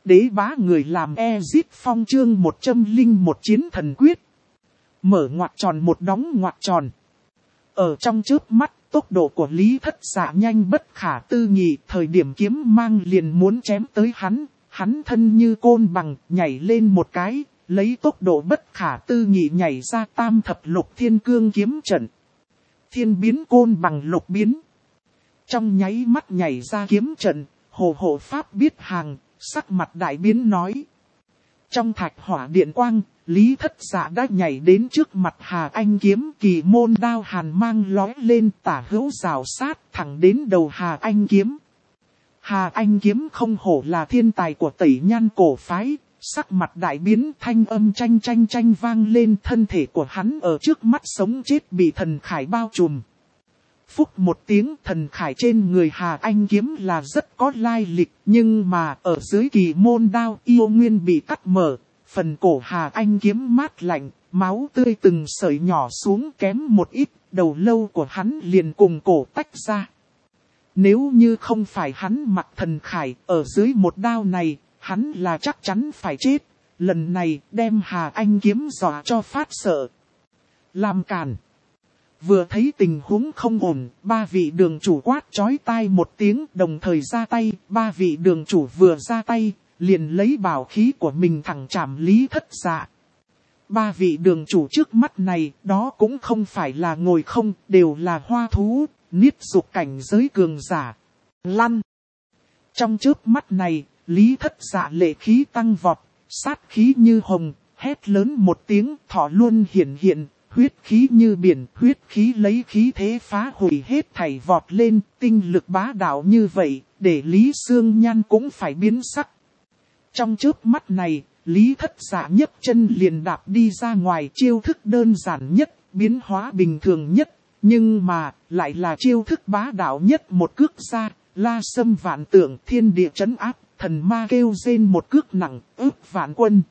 Đế bá người làm Ezit Phong chương 101 chiến thần quyết. Mở ngoặc tròn một đóng ngoặc tròn. Ở trong chớp mắt, tốc độ của Lý Thất Dạ nhanh bất khả tư nghị, thời điểm kiếm mang liền muốn chém tới hắn. Hắn thân như côn bằng, nhảy lên một cái, lấy tốc độ bất khả tư nghị nhảy ra tam thập lục thiên cương kiếm trận. Thiên biến côn bằng lục biến. Trong nháy mắt nhảy ra kiếm trận, hồ hộ pháp biết hàng, sắc mặt đại biến nói. Trong thạch hỏa điện quang, Lý Thất Dạ đã nhảy đến trước mặt Hà Anh kiếm, kỳ môn đao hàn mang lói lên, tả hữu rào sát thẳng đến đầu Hà Anh kiếm. Hà Anh kiếm không hổ là thiên tài của Tẩy Nhan cổ phái, sắc mặt đại biến, thanh âm tranh vang lên, thân thể của hắn ở trước mắt sống chết bị thần khải bao trùm. Phúc một tiếng, thần khải trên người Hà Anh kiếm là rất có lai lịch, nhưng mà ở dưới kỳ môn đao yêu nguyên bị cắt mở, phần cổ Hà Anh kiếm mát lạnh, máu tươi từng sợi nhỏ xuống kém một ít, đầu lâu của hắn liền cùng cổ tách ra. Nếu như không phải hắn mặc thần khải, ở dưới một đao này, hắn là chắc chắn phải chết, lần này đem Hà Anh kiếm dọa cho phát sợ. Làm cản. Vừa thấy tình huống không ổn, ba vị đường chủ quát chói tai một tiếng đồng thời ra tay, ba vị đường chủ vừa ra tay, liền lấy bảo khí của mình thẳng chạm Lý Thất Dạ. Ba vị đường chủ trước mắt này, đó cũng không phải là ngồi không, đều là hoa thú, niết dục cảnh giới cường giả. Lăn! Trong chớp mắt này, Lý Thất Dạ lệ khí tăng vọt, sát khí như hồng, hét lớn một tiếng, thọ luôn hiện. Huyết khí như biển, huyết khí lấy khí thế phá hủy hết thảy vọt lên, tinh lực bá đạo như vậy, để Lý Sương Nhan cũng phải biến sắc. Trong chớp mắt này, Lý Thất Dạ nhấc chân liền đạp đi ra ngoài, chiêu thức đơn giản nhất, biến hóa bình thường nhất, nhưng mà, lại là chiêu thức bá đạo nhất, một cước ra, la sâm vạn tượng, thiên địa trấn áp, thần ma kêu rên một cước nặng, ức vạn quân.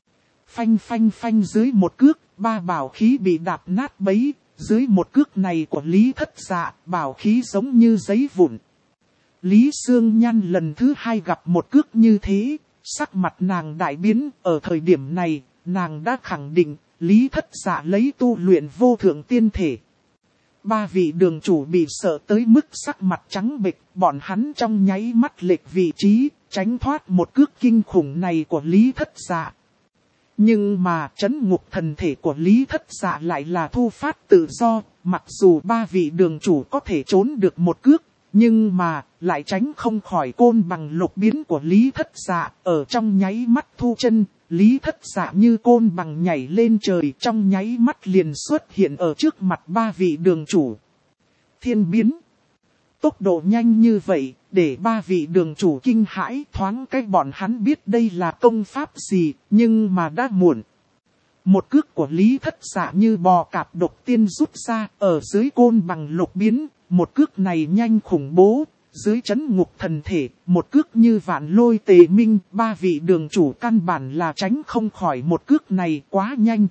Phanh dưới một cước, ba bảo khí bị đạp nát bấy, dưới một cước này của Lý Thất Dạ, bảo khí giống như giấy vụn. Lý Sương Nhan lần thứ hai gặp một cước như thế, sắc mặt nàng đại biến, ở thời điểm này, nàng đã khẳng định, Lý Thất Dạ lấy tu luyện vô thượng tiên thể. Ba vị đường chủ bị sợ tới mức sắc mặt trắng bệch, bọn hắn trong nháy mắt lệch vị trí, tránh thoát một cước kinh khủng này của Lý Thất Dạ. Nhưng mà trấn ngục thần thể của Lý Thất Dạ lại là thu phát tự do, mặc dù ba vị đường chủ có thể trốn được một cước, nhưng mà lại tránh không khỏi côn bằng lục biến của Lý Thất Dạ, ở trong nháy mắt thu chân, Lý Thất Dạ như côn bằng nhảy lên trời, trong nháy mắt liền xuất hiện ở trước mặt ba vị đường chủ. Thiên biến. Tốc độ nhanh như vậy, để ba vị đường chủ kinh hãi, thoáng cách bọn hắn biết đây là công pháp gì, nhưng mà đã muộn. Một cước của Lý Thất Dạ như bò cạp độc tiên rút ra, ở dưới côn bằng lục biến, một cước này nhanh khủng bố, dưới trấn ngục thần thể, một cước như vạn lôi tề minh, ba vị đường chủ căn bản là tránh không khỏi một cước này quá nhanh.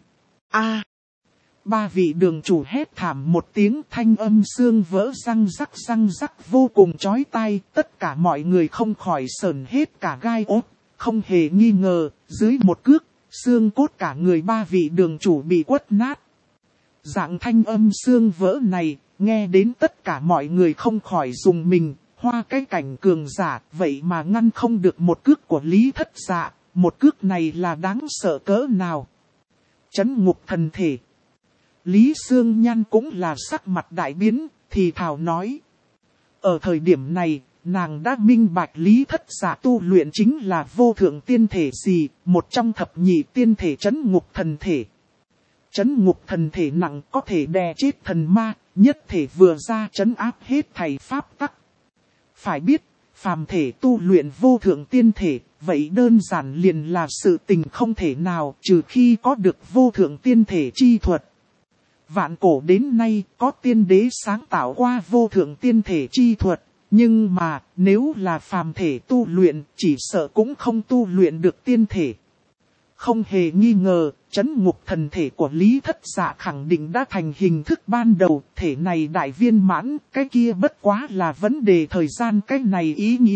Ba vị đường chủ hét thảm một tiếng, thanh âm xương vỡ răng rắc vô cùng chói tai, tất cả mọi người không khỏi sởn hết cả gai ốt, không hề nghi ngờ, dưới một cước, xương cốt cả người ba vị đường chủ bị quất nát. Dạng thanh âm xương vỡ này, nghe đến tất cả mọi người không khỏi dùng mình, hoa cái cảnh cường giả, vậy mà ngăn không được một cước của Lý Thất Dạ, một cước này là đáng sợ cỡ nào. Trấn ngục thần thể. Lý Sương Nhan cũng là sắc mặt đại biến, thì thào nói. Ở thời điểm này, nàng đã minh bạch Lý Thất Dạ tu luyện chính là vô thượng tiên thể gì, một trong thập nhị tiên thể trấn ngục thần thể. Trấn ngục thần thể nặng có thể đè chết thần ma, nhất thể vừa ra trấn áp hết thảy pháp tắc. Phải biết, phàm thể tu luyện vô thượng tiên thể, vậy đơn giản liền là sự tình không thể nào trừ khi có được vô thượng tiên thể chi thuật. Vạn cổ đến nay có tiên đế sáng tạo qua vô thượng tiên thể chi thuật, nhưng mà nếu là phàm thể tu luyện chỉ sợ cũng không tu luyện được tiên thể. Không hề nghi ngờ, trấn ngục thần thể của Lý Thất Dạ khẳng định đã thành hình thức ban đầu, thể này đại viên mãn, cái kia bất quá là vấn đề thời gian, cái này ý nghĩa,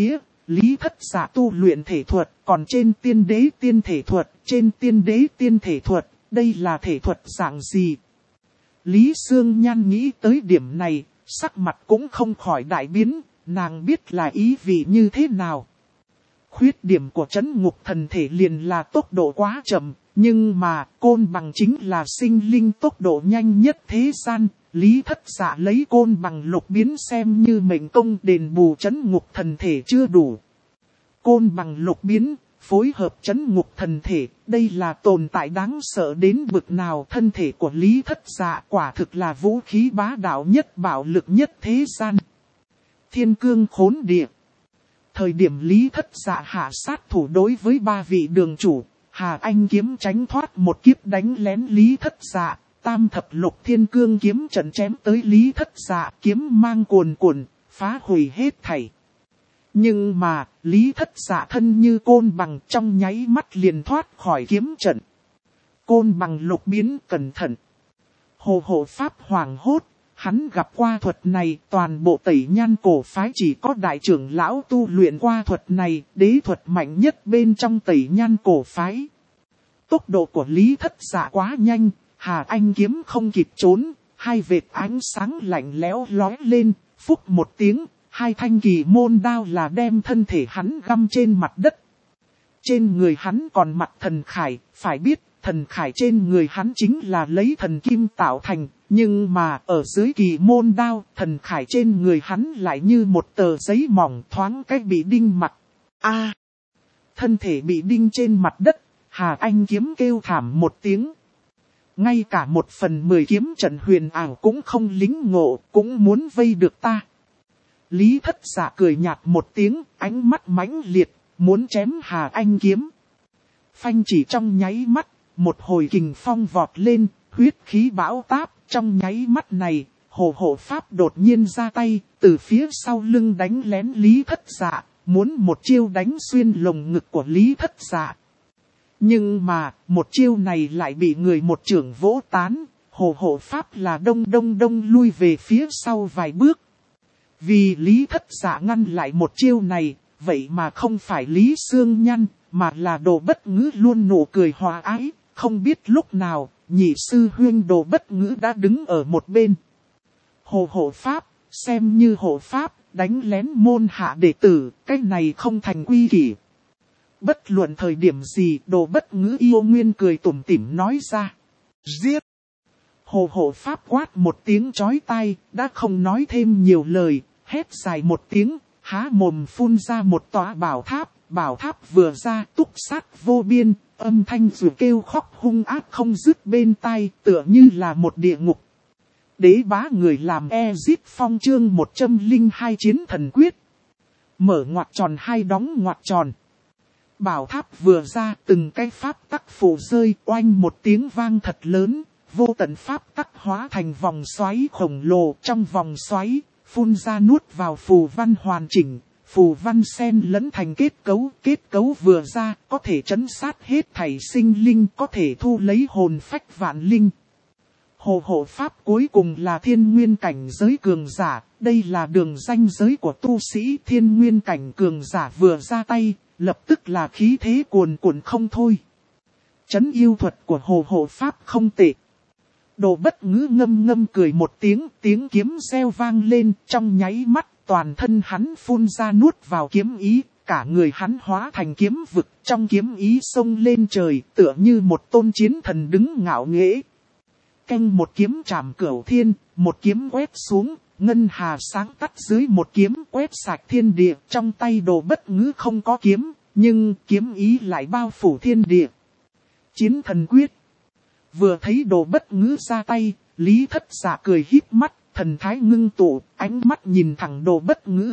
Lý Thất Dạ tu luyện thể thuật, còn trên tiên đế tiên thể thuật, trên tiên đế tiên thể thuật, đây là thể thuật dạng gì? Lý Sương Nhan nghĩ tới điểm này, sắc mặt cũng không khỏi đại biến, nàng biết là ý vị như thế nào. Khuyết điểm của trấn ngục thần thể liền là tốc độ quá chậm, nhưng mà côn bằng chính là sinh linh tốc độ nhanh nhất thế gian. Lý Thất Dạ lấy côn bằng lục biến xem như mệnh công đền bù trấn ngục thần thể chưa đủ. Côn bằng lục biến, phối hợp trấn ngục thần thể, đây là tồn tại đáng sợ đến bực nào. Thân thể của Lý Thất Dạ quả thực là vũ khí bá đạo nhất, bạo lực nhất thế gian. Thiên cương khốn địa. Thời điểm Lý Thất Dạ hạ sát thủ đối với 3 vị đường chủ, Hà Anh kiếm tránh thoát một kiếp đánh lén Lý Thất Dạ. Tam thập lục thiên cương kiếm trận chém tới Lý Thất Dạ, kiếm mang cuồn cuộn, phá hủy hết thảy. Nhưng mà, Lý Thất Dạ thân như côn bằng, trong nháy mắt liền thoát khỏi kiếm trận. Côn bằng lục biến, cẩn thận. Hồ hộ pháp hoàng hốt, hắn gặp qua thuật này, toàn bộ Tẩy Nhan cổ phái chỉ có đại trưởng lão tu luyện qua thuật này, đế thuật mạnh nhất bên trong Tẩy Nhan cổ phái. Tốc độ của Lý Thất Dạ quá nhanh, Hà Anh kiếm không kịp trốn, 2 vệt ánh sáng lạnh lẽo lóe lên, phúc một tiếng, 2 thanh kỳ môn đao là đem thân thể hắn găm trên mặt đất. Trên người hắn còn mặc thần khải, phải biết thần khải trên người hắn chính là lấy thần kim tạo thành, nhưng mà ở dưới kỳ môn đao, thần khải trên người hắn lại như một tờ giấy mỏng thoáng cách bị đinh mặt. Thân thể bị đinh trên mặt đất, Hà Anh kiếm kêu thảm một tiếng. Ngay cả 1/10 kiếm trận huyền ảo cũng không lính ngộ, cũng muốn vây được ta. Lý Thất Dạ cười nhạt một tiếng, ánh mắt mãnh liệt, muốn chém Hà Anh kiếm. Phanh chỉ trong nháy mắt, một hồi kình phong vọt lên, huyết khí bão táp, trong nháy mắt này, Hồ hộ pháp đột nhiên ra tay, từ phía sau lưng đánh lén Lý Thất Dạ, muốn một chiêu đánh xuyên lồng ngực của Lý Thất Dạ. Nhưng mà, một chiêu này lại bị người một chưởng vỗ tán, Hồ hộ pháp là đông lui về phía sau vài bước. Vì Lý Thất Dạ ngăn lại một chiêu này, vậy mà không phải Lý Sương Nhan, mà là Đồ Bất Ngữ luôn nụ cười hòa ái, không biết lúc nào, nhị sư huynh Đồ Bất Ngữ đã đứng ở một bên. Hồ hộ pháp, xem như hộ pháp, đánh lén môn hạ đệ tử, cái này không thành quy kỷ. Bất luận thời điểm gì, Đồ Bất Ngữ yêu nguyên cười tủm tỉm nói ra. Giết! Hồ hộ pháp quát một tiếng chói tai, đã không nói thêm nhiều lời, hét dài một tiếng, há mồm phun ra một tòa bảo tháp vừa ra túc sát vô biên, âm thanh dù kêu khóc hung ác không dứt bên tai, tựa như là một địa ngục. Đế bá người làm Ezit Phong chương 102 chiến thần quyết. Mở ngoặc tròn hai đóng ngoặc tròn. Bảo tháp vừa ra, từng cái pháp tắc phủ rơi, oanh một tiếng vang thật lớn, vô tận pháp tắc hóa thành vòng xoáy khổng lồ. Trong vòng xoáy, phun ra nuốt vào phù văn hoàn chỉnh, phù văn xen lẫn thành kết cấu vừa ra, có thể trấn sát hết thảy sinh linh, có thể thu lấy hồn phách vạn linh. Hồ hộ pháp cuối cùng là thiên nguyên cảnh giới cường giả, đây là đường ranh giới của tu sĩ. Thiên nguyên cảnh cường giả vừa ra tay, lập tức là khí thế cuồn cuộn không thôi. Trấn yêu thuật của hồ hộ pháp không tệ. Đồ Bất Ngữ ngâm cười một tiếng, tiếng kiếm reo vang lên, trong nháy mắt toàn thân hắn phun ra nuốt vào kiếm ý, cả người hắn hóa thành kiếm vực, trong kiếm ý xông lên trời, tựa như một tôn chiến thần đứng ngạo nghễ. Canh một kiếm trảm cửu thiên, một kiếm quét xuống, ngân hà sáng tắt dưới một kiếm quét sạch thiên địa. Trong tay Đồ Bất Ngữ không có kiếm, nhưng kiếm ý lại bao phủ thiên địa. Chiến thần quyết. Vừa thấy Đồ Bất Ngữ ra tay, Lý Thất Dạ cười híp mắt, thần thái ngưng tụ, ánh mắt nhìn thẳng Đồ Bất Ngữ.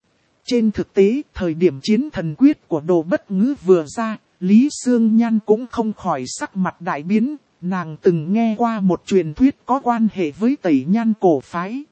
Trên thực tế, thời điểm chiến thần quyết của Đồ Bất Ngữ vừa ra, Lý Sương Nhan cũng không khỏi sắc mặt đại biến. Nàng từng nghe qua một truyền thuyết có quan hệ với Tẩy Nhan cổ phái.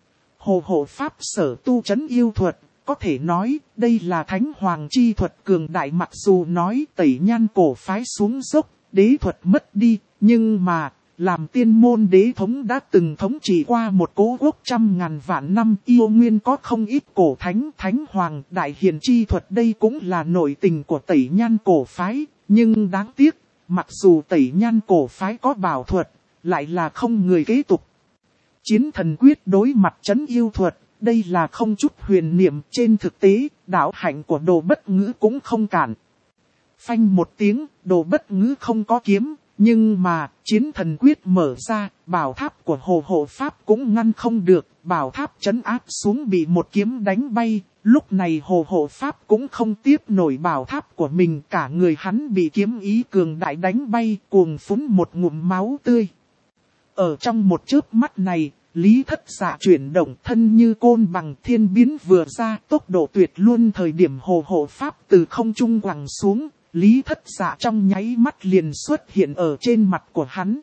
Hồ hộ pháp sở tu trấn yêu thuật, có thể nói đây là thánh hoàng chi thuật cường đại. Mặc dù nói Tẩy Nhan cổ phái xuống dốc, đế thuật mất đi, nhưng mà làm tiên môn đế thống đã từng thống trị qua một cố quốc 100.000 vạn năm, yêu nguyên có không ít cổ thánh, thánh hoàng, đại hiền chi thuật, đây cũng là nội tình của Tẩy Nhan cổ phái, nhưng đáng tiếc, mặc dù Tẩy Nhan cổ phái có bảo thuật, lại là không người kế tục. Chiến thần quyết đối mặt trấn yêu thuật, đây là không chút huyền niệm, trên thực tế, đạo hạnh của Đồ Bất Ngữ cũng không cản. Phanh một tiếng, Đồ Bất Ngữ không có kiếm, nhưng mà, chiến thần quyết mở ra, bảo tháp của Hồ Hộ Pháp cũng ngăn không được, bảo tháp trấn áp xuống bị một kiếm đánh bay, lúc này Hồ Hộ Pháp cũng không tiếp nổi bảo tháp của mình, cả người hắn bị kiếm ý cường đại đánh bay, cuồng phún một ngụm máu tươi. Ở trong một chớp mắt này, Lý Thất Dạ chuyển động thân như côn bằng, thiên biến vừa ra, tốc độ tuyệt luôn, thời điểm Hồ Hộ Pháp từ không trung quẳng xuống, Lý Thất Dạ trong nháy mắt liền xuất hiện ở trên mặt của hắn.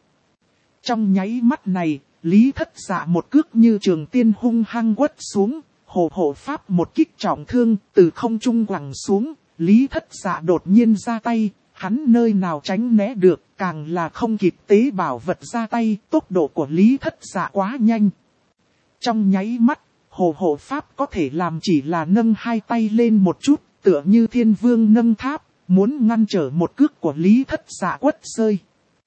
Trong nháy mắt này, Lý Thất Dạ một cước như trường tiên hung hăng quất xuống, Hồ Hộ Pháp một kích trọng thương, từ không trung quẳng xuống, Lý Thất Dạ đột nhiên ra tay, hắn nơi nào tránh né được, càng là không kịp tế bảo vật ra tay, tốc độ của Lý Thất Dạ quá nhanh. Trong nháy mắt, Hồ Hộ Pháp có thể làm chỉ là nâng hai tay lên một chút, tựa như thiên vương nâng tháp, muốn ngăn trở một cước của Lý Thất Dạ quất rơi.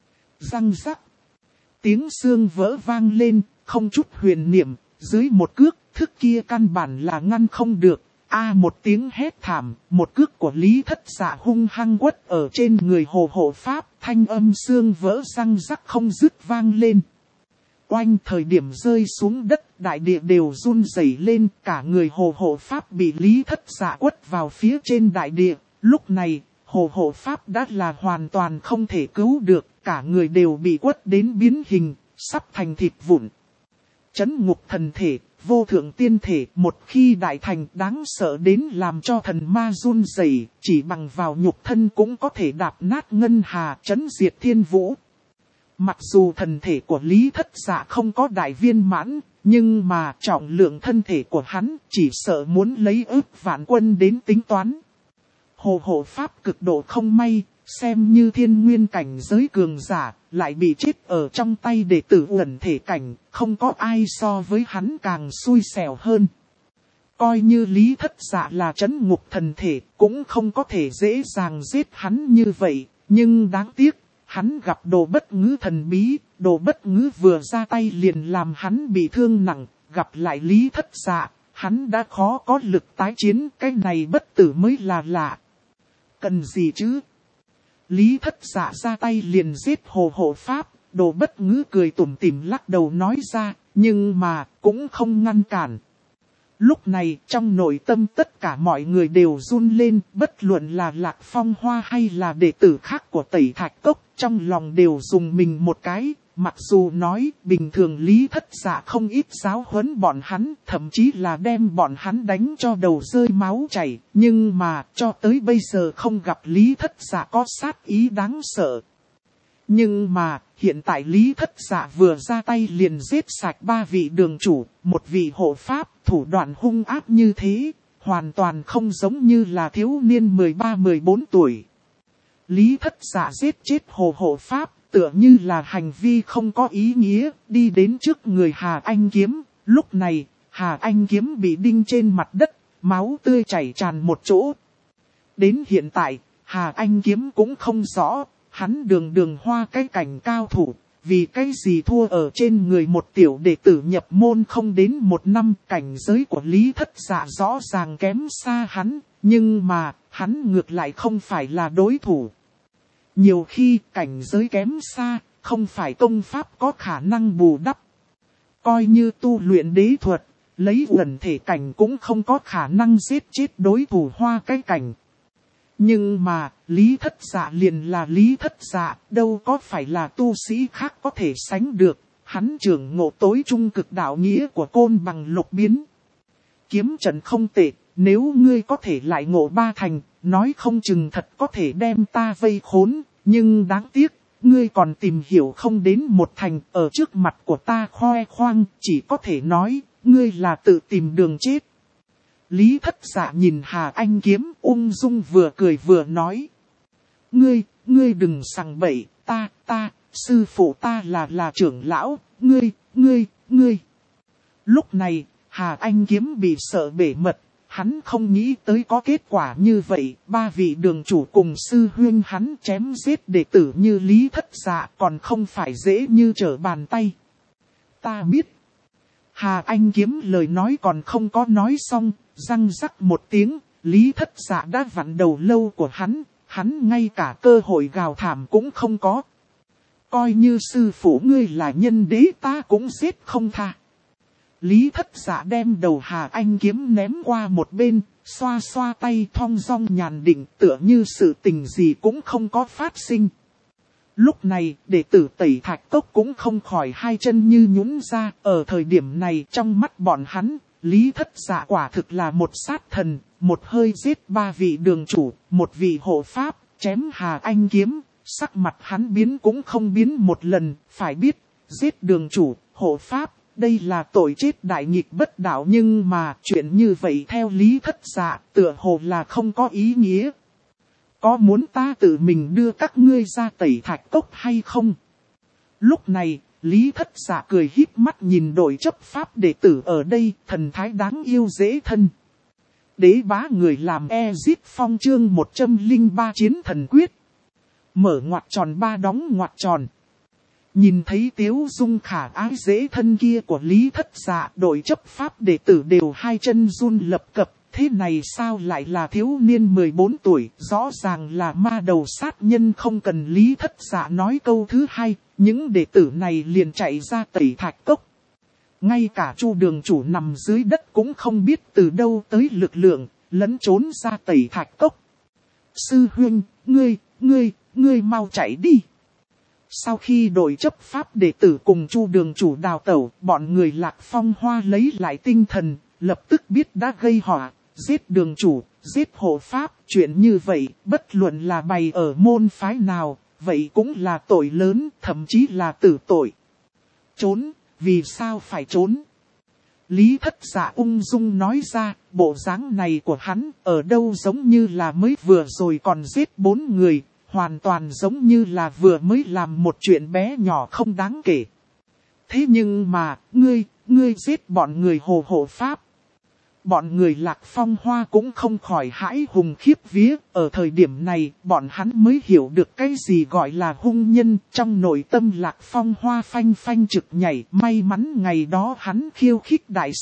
Răng rắc. Tiếng xương vỡ vang lên, không chút huyền niệm, dưới một cước, thức kia căn bản là ngăn không được. Một tiếng hét thảm, một cước của Lý Thất Dạ hung hăng quất ở trên người Hồ Hộ Pháp, thanh âm xương vỡ răng rắc không dứt vang lên. Oanh, thời điểm rơi xuống đất, đại địa đều run rẩy lên, cả người Hồ Hộ Pháp bị Lý Thất Dạ quất vào phía trên đại địa. Lúc này, Hồ Hộ Pháp đã là hoàn toàn không thể cứu được, cả người đều bị quất đến biến hình, sắp thành thịt vụn. Chấn ngục thần thể, vô thượng tiên thể, một khi đại thành đáng sợ đến làm cho thần ma run rẩy, chỉ bằng vào nhục thân cũng có thể đạp nát ngân hà, chấn diệt thiên vũ. Mặc dù thần thể của Lý Thất Dạ không có đại viên mãn, nhưng mà trọng lượng thân thể của hắn chỉ sợ muốn lấy ức vạn quân đến tính toán. Hồ Hộ Pháp cực độ không may, xem như thiên nguyên cảnh giới cường giả, lại bị chết ở trong tay đệ tử uẩn thể cảnh, không có ai so với hắn càng xui xẻo hơn. Coi như Lý Thất Dạ là trấn ngục thần thể, cũng không có thể dễ dàng giết hắn như vậy, nhưng đáng tiếc, hắn gặp Đồ Bất Ngữ thần bí, Đồ Bất Ngữ vừa ra tay liền làm hắn bị thương nặng, gặp lại Lý Thất Dạ, hắn đã khó có lực tái chiến, cái này bất tử mới là lạ. Cần gì chứ? Lý Thất Dạ ra tay liền giết Hồ Hộ Pháp, Đồ Bất Ngữ cười tủm tỉm lắc đầu nói ra, nhưng mà cũng không ngăn cản. Lúc này trong nội tâm tất cả mọi người đều run lên, bất luận là Lạc Phong Hoa hay là đệ tử khác của Tẩy Thạch Cốc, trong lòng đều dùng mình một cái. Mặc dù nói bình thường Lý Thất Dạ không ít giáo huấn bọn hắn, thậm chí là đem bọn hắn đánh cho đầu rơi máu chảy, nhưng mà cho tới bây giờ không gặp Lý Thất Dạ có sát ý đáng sợ. Nhưng mà hiện tại Lý Thất Dạ vừa ra tay liền giết sạch 3 vị đường chủ, 1 vị hộ pháp, thủ đoạn hung ác như thế, hoàn toàn không giống như là thiếu niên 13-14 tuổi. Lý Thất Dạ giết chết Hồ Hộ Pháp, tựa như là hành vi không có ý nghĩa, đi đến trước người Hà Anh Kiếm. Lúc này, Hà Anh Kiếm bị đinh trên mặt đất, máu tươi chảy tràn một chỗ. Đến hiện tại, Hà Anh Kiếm cũng không rõ, hắn đường hoa cái cảnh cao thủ, vì cái gì thua ở trên người một tiểu đệ tử nhập môn không đến 1 năm. Cảnh giới của Lý Thất Dạ rõ ràng kém xa hắn, nhưng mà, hắn ngược lại không phải là đối thủ. Nhiều khi cảnh giới kém xa, không phải công pháp có khả năng bù đắp. Coi như tu luyện đế thuật, lấy uẩn thể cảnh cũng không có khả năng giết chết đối thủ hoa cái cảnh. Nhưng mà, Lý Thất Dạ liền là Lý Thất Dạ, đâu có phải là tu sĩ khác có thể sánh được. Hắn trưởng ngộ tối trung cực đạo nghĩa của côn bằng lục biến. Kiếm trận không tệ, nếu ngươi có thể lại ngộ 3 thành, nói không chừng thật có thể đem ta vây khốn. Nhưng đáng tiếc, ngươi còn tìm hiểu không đến 1 thành, ở trước mặt của ta khoe khoang, chỉ có thể nói, ngươi là tự tìm đường chết. Lý Thất Dạ nhìn Hà Anh Kiếm ung dung vừa cười vừa nói. Ngươi đừng sằng bậy, sư phụ ta là trưởng lão, ngươi. Lúc này, Hà Anh Kiếm bị sợ bể mật, hắn không nghĩ tới có kết quả như vậy, ba vị đường chủ cùng sư huynh hắn chém giết đệ tử như Lý Thất Dạ còn không phải dễ như trở bàn tay. Ta biết. Hà Anh Kiếm lời nói còn không có nói xong, răng rắc một tiếng, Lý Thất Dạ đã vặn đầu lâu của hắn ngay cả cơ hội gào thảm cũng không có. Coi như sư phụ ngươi là nhân đế ta cũng giết không tha. Lý Thất Dạ đem đầu Hà Anh Kiếm ném qua một bên, xoa xoa tay thong dong nhàn định tựa như sự tình gì cũng không có phát sinh. Lúc này, đệ tử Tẩy Thạch Cốc cũng không khỏi hai chân như nhũn ra, ở thời điểm này trong mắt bọn hắn, Lý Thất Dạ quả thực là một sát thần, một hơi giết ba vị đường chủ, một vị hộ pháp, chém Hà Anh Kiếm, sắc mặt hắn biến cũng không biến một lần, phải biết, giết đường chủ, hộ pháp, đây là tội chết đại nghịch bất đạo nhưng mà chuyện như vậy theo Lý Thất Dạ tựa hồ là không có ý nghĩa. Có muốn ta tự mình đưa các ngươi ra Tẩy Thạch Cốc hay không? Lúc này, Lý Thất Dạ cười híp mắt nhìn đội chấp pháp đệ tử ở đây, thần thái đáng yêu dễ thân. Đế bá người làm Ezit Phong chương 103 chiến thần quyết. Mở ngoặc tròn ba đóng ngoặc tròn. Nhìn thấy Tiếu Dung khả ái dễ thân kia của Lý Thất Dạ, đội chấp pháp đệ tử đều hai chân run lập cập. Thế này sao lại là thiếu niên 14 tuổi, rõ ràng là ma đầu sát nhân không cần Lý Thất Dạ nói câu thứ hai, những đệ tử này liền chạy ra Tẩy Thạch Cốc. Ngay cả Chu đường chủ nằm dưới đất cũng không biết từ đâu tới lực lượng, lẫn trốn ra Tẩy Thạch Cốc. Sư huynh, ngươi mau chạy đi. Sau khi đội chấp pháp đệ tử cùng Chu đường chủ đào tẩu, bọn người Lạc Phong Hoa lấy lại tinh thần, lập tức biết đã gây họa. Giết đường chủ, giết hộ pháp, chuyện như vậy, bất luận là bày ở môn phái nào, vậy cũng là tội lớn, thậm chí là tử tội. Trốn, vì sao phải trốn? Lý Thất Dạ ung dung nói ra, bộ dáng này của hắn ở đâu giống như là mới vừa rồi còn giết 4 người, hoàn toàn giống như là vừa mới làm một chuyện bé nhỏ không đáng kể. Thế nhưng mà, ngươi giết bọn người hộ pháp. Bọn người Lạc Phong Hoa cũng không khỏi hãi hùng khiếp vía, ở thời điểm này bọn hắn mới hiểu được cái gì gọi là hung nhân, trong nội tâm Lạc Phong Hoa phanh phanh trực nhảy, may mắn ngày đó hắn khiêu khích Đại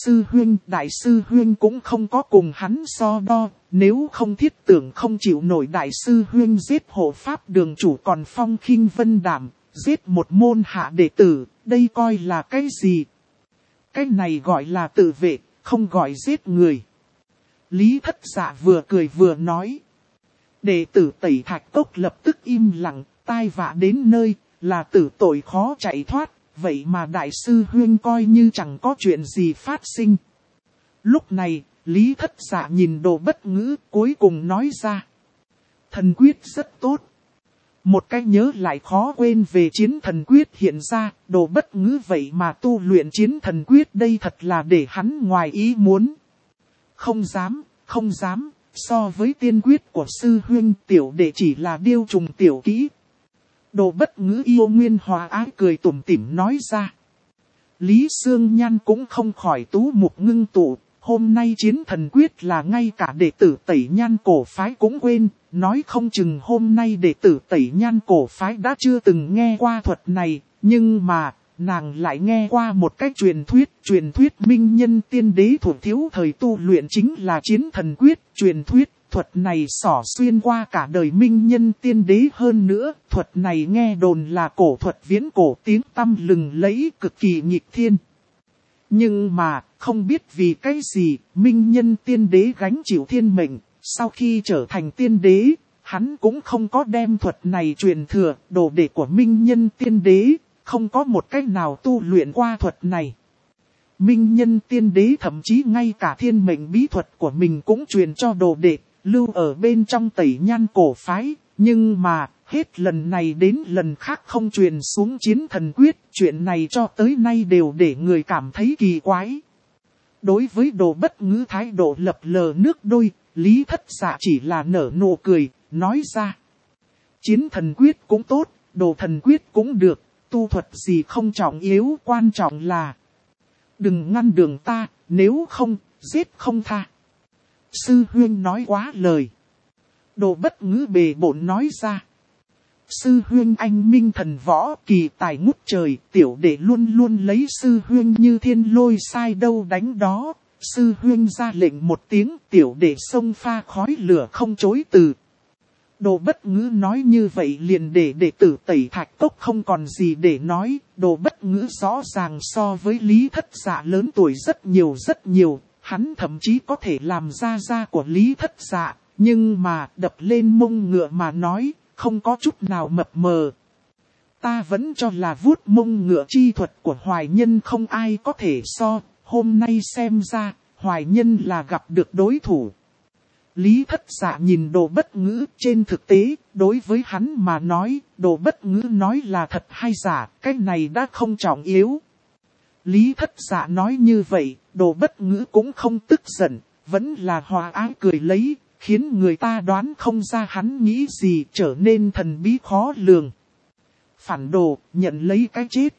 sư Huynh cũng không có cùng hắn so đo, nếu không thiết tưởng không chịu nổi Đại sư Huynh giết hộ pháp đường chủ còn phong khinh vân đảm, giết một môn hạ đệ tử, đây coi là cái gì? Cái này gọi là tự vệ. Không gọi giết người. Lý Thất Dạ vừa cười vừa nói. Đệ tử Tẩy Thạch Cốc lập tức im lặng, tai vạ đến nơi, là tử tội khó chạy thoát, vậy mà Đại sư Huynh coi như chẳng có chuyện gì phát sinh. Lúc này, Lý Thất Dạ nhìn Đồ Bất Ngữ cuối cùng nói ra. Thần quyết rất tốt. Một cái nhớ lại khó quên về chiến thần quyết hiện ra, Đồ Bất Ngữ vậy mà tu luyện chiến thần quyết đây thật là để hắn ngoài ý muốn. Không dám, so với tiên quyết của sư huynh tiểu đệ chỉ là điêu trùng tiểu kỹ. Đồ Bất Ngữ yêu nguyên hòa ái cười tủm tỉm nói ra. Lý Sương Nhan cũng không khỏi tú mục ngưng tụ. Hôm nay chiến thần quyết là ngay cả đệ tử Tẩy Nhan cổ phái cũng quên, nói không chừng hôm nay đệ tử Tẩy Nhan cổ phái đã chưa từng nghe qua thuật này, nhưng mà, nàng lại nghe qua một cách truyền thuyết minh nhân tiên đế thủ thiếu thời tu luyện chính là chiến thần quyết, truyền thuyết, thuật này xỏ xuyên qua cả đời minh nhân tiên đế hơn nữa, thuật này nghe đồn là cổ thuật viễn cổ tiếng tăm lừng lẫy cực kỳ nghịch thiên. Nhưng mà, không biết vì cái gì, minh nhân tiên đế gánh chịu thiên mệnh, sau khi trở thành tiên đế, hắn cũng không có đem thuật này truyền thừa, đồ đệ của minh nhân tiên đế, không có một cách nào tu luyện qua thuật này. Minh nhân tiên đế thậm chí ngay cả thiên mệnh bí thuật của mình cũng truyền cho đồ đệ, lưu ở bên trong Tẩy Nhan cổ phái, nhưng mà, hết lần này đến lần khác không truyền xuống chiến thần quyết, chuyện này cho tới nay đều để người cảm thấy kỳ quái. Đối với Đồ Bất Ngữ thái độ lập lờ nước đôi, Lý Thất Dạ chỉ là nở nụ cười, nói ra. Chiến thần quyết cũng tốt, đồ thần quyết cũng được, tu thuật gì không trọng yếu, quan trọng là đừng ngăn đường ta, nếu không, giết không tha. Sư huynh nói quá lời. Đồ Bất Ngữ bề bộn nói ra. Sư huynh anh minh thần võ, kỳ tài ngút trời, tiểu đệ luôn luôn lấy sư huynh như thiên lôi, sai đâu đánh đó. Sư huynh ra lệnh một tiếng, tiểu đệ xông pha khói lửa không chối từ. Đồ Bất Ngữ nói như vậy liền để đệ tử Tẩy Thạch Cốc không còn gì để nói. Đồ Bất Ngữ rõ ràng so với Lý Thất Dạ lớn tuổi rất nhiều. Hắn thậm chí có thể làm gia của Lý Thất Dạ. Nhưng mà đập lên mông ngựa mà nói, không có chút nào mập mờ. Ta vẫn cho là vuốt mông ngựa chi thuật của Hoài Nhân không ai có thể so. Hôm nay xem ra, Hoài Nhân là gặp được đối thủ. Lý Thất Dạ nhìn Đồ Bất Ngữ, trên thực tế, đối với hắn mà nói, Đồ Bất Ngữ nói là thật hay giả, cái này đã không trọng yếu. Lý Thất Dạ nói như vậy, Đồ Bất Ngữ cũng không tức giận, vẫn là hòa ái cười lấy, khiến người ta đoán không ra hắn nghĩ gì, trở nên thần bí khó lường. Phản đồ, nhận lấy cái chết.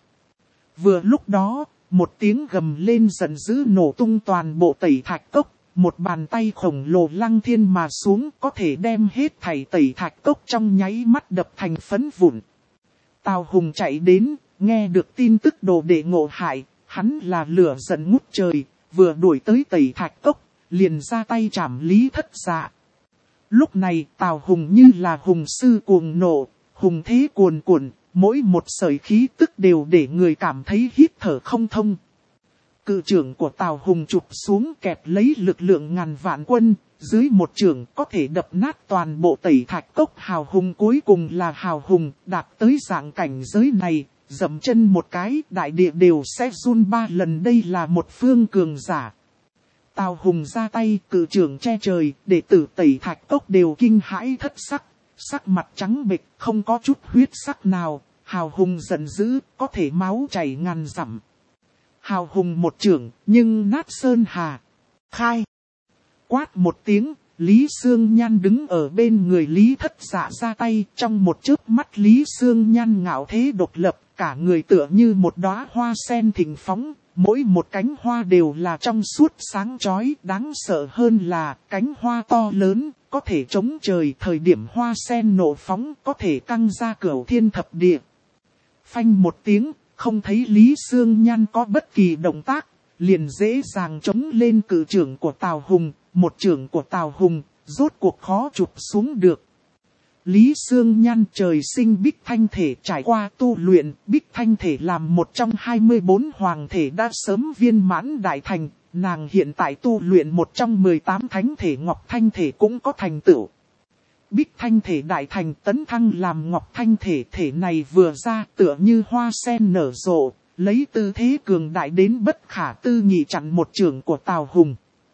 Vừa lúc đó, một tiếng gầm lên giận dữ nổ tung toàn bộ Tẩy Thạch Cốc. Một bàn tay khổng lồ lăng thiên mà xuống, có thể đem hết thảy Tẩy Thạch Cốc trong nháy mắt đập thành phấn vụn. Tào Hùng chạy đến, nghe được tin tức đồ đệ ngộ hại, hắn là lửa giận ngút trời, vừa đuổi tới Tẩy Thạch Cốc, liền ra tay trảm Lý Thất Dạ. Lúc này Tào Hùng như là hùng sư cuồng nộ, hùng thế cuồn cuộn, mỗi một sợi khí tức đều để người cảm thấy hít thở không thông. Cự trưởng của Tào Hùng chụp xuống kẹp lấy lực lượng ngàn vạn quân, dưới một trưởng có thể đập nát toàn bộ Tẩy Thạch Cốc. Hào hùng cuối cùng là hào hùng, đạt tới dạng cảnh giới này, dậm chân một cái, đại địa đều sẽ run 3 lần, đây là một phương cường giả. Tào Hùng ra tay, cự trưởng che trời, đệ tử Tẩy Thạch Cốc đều kinh hãi thất sắc, sắc mặt trắng bệch, không có chút huyết sắc nào, hào hùng giận dữ, có thể máu chảy ngàn dặm. Hào hùng một trưởng, nhưng nát sơn hà. Khai. Quát một tiếng, Lý Xương Nhan đứng ở bên người Lý Thất Dạ ra tay. Trong một chớp mắt Lý Xương Nhan ngạo thế độc lập, cả người tựa như một đóa hoa sen thịnh phóng. Mỗi một cánh hoa đều là trong suốt sáng chói, đáng sợ hơn là cánh hoa to lớn, có thể chống trời. Thời điểm hoa sen nổ phóng, có thể căng ra cửu thiên thập địa. Phanh một tiếng. Không thấy Lý Xương Nhan có bất kỳ động tác, liền dễ dàng chống lên cự trưởng của Tào Hùng, một trưởng của Tào Hùng, rốt cuộc khó chụp xuống được. Lý Xương Nhan trời sinh bích thanh thể, trải qua tu luyện, bích thanh thể làm một trong 24 hoàng thể đã sớm viên mãn đại thành, nàng hiện tại tu luyện một trong 18 thánh thể ngọc thanh thể cũng có thành tựu. Bích thanh thể đại thành tấn thăng làm ngọc thanh thể, thể này vừa ra tựa như hoa sen nở rộ, lấy tư thế cường đại đến bất khả tư nghị chặn một trưởng của Tào Hùng.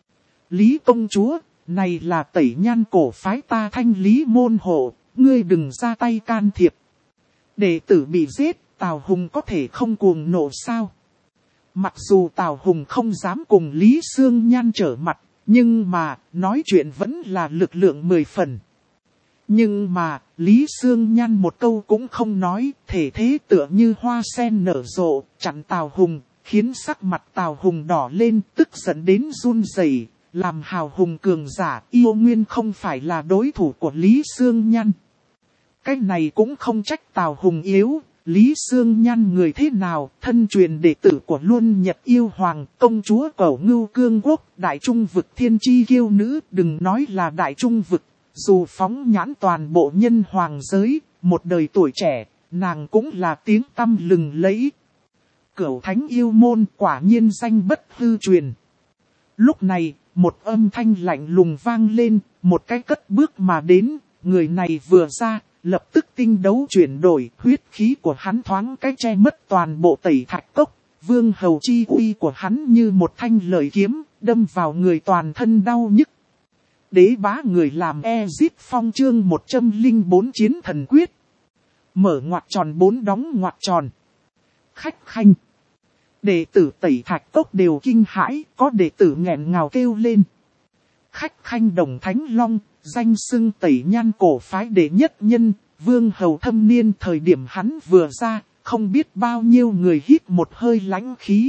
Lý công chúa, này là Tẩy Nhan cổ phái ta Thanh Lý môn hộ, ngươi đừng ra tay can thiệp. Đệ tử bị giết, Tào Hùng có thể không cuồng nộ sao? Mặc dù Tào Hùng không dám cùng Lý Xương Nhan trở mặt, nhưng mà nói chuyện vẫn là lực lượng 10 phần. Nhưng mà, Lý Xương Nhan một câu cũng không nói, thể thế tựa như hoa sen nở rộ, chặn Tào Hùng, khiến sắc mặt Tào Hùng đỏ lên, tức giận đến run rẩy, làm hào hùng cường giả, yêu nguyên không phải là đối thủ của Lý Xương Nhan. Cái này cũng không trách Tào Hùng yếu, Lý Xương Nhan người thế nào, thân truyền đệ tử của Luân Nhật Yêu Hoàng, công chúa Cẩu Ngưu Cương Quốc, Đại Trung Vực thiên chi kiêu nữ, đừng nói là Đại Trung Vực. Dù phóng nhãn toàn bộ nhân hoàng giới, một đời tuổi trẻ, nàng cũng là tiếng tăm lừng lẫy. Cửu Thánh Yêu Môn quả nhiên danh bất hư truyền. Lúc này, một âm thanh lạnh lùng vang lên, một cái cất bước mà đến, người này vừa ra, lập tức tinh đấu chuyển đổi, huyết khí của hắn thoáng cái che mất toàn bộ Tẩy Thạch Cốc, vương hầu chi uy của hắn như một thanh lợi kiếm, đâm vào người toàn thân đau nhức. Đế bá người làm Ezit Phong chương 104 chiến thần quyết. Mở ngoặc tròn 4 đóng ngoặc tròn. Khách khanh. Đệ tử Tẩy Thạch Cốc đều kinh hãi, có đệ tử nghẹn ngào kêu lên. Khách khanh Đồng Thánh Long, danh xưng Tẩy Nhan cổ phái đệ nhất nhân, vương hầu thâm niên thời điểm hắn vừa ra, không biết bao nhiêu người hít một hơi lãnh khí.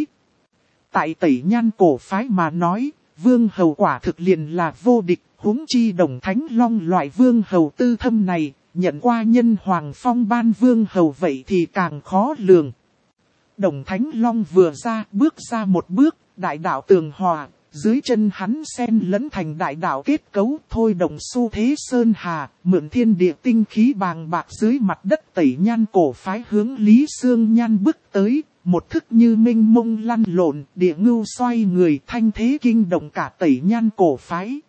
Tại Tẩy Nhan cổ phái mà nói, vương hầu quả thực liền là vô địch, huống chi Đồng Thánh Long loại vương hầu tư thâm này, nhận qua nhân hoàng phong ban vương hầu vậy thì càng khó lường. Đồng Thánh Long vừa ra, bước ra một bước, đại đạo tường hòa, dưới chân hắn xen lẫn thành đại đạo kết cấu, thôi động xu thế sơn hà, mượn thiên địa tinh khí bàng bạc dưới mặt đất Tẩy Nhan cổ phái hướng Lý Xương Nhan bước tới, một thức như minh mông lăn lộn, địa ngưu xoay người, thanh thế kinh động cả Tẩy Nhan cổ phái.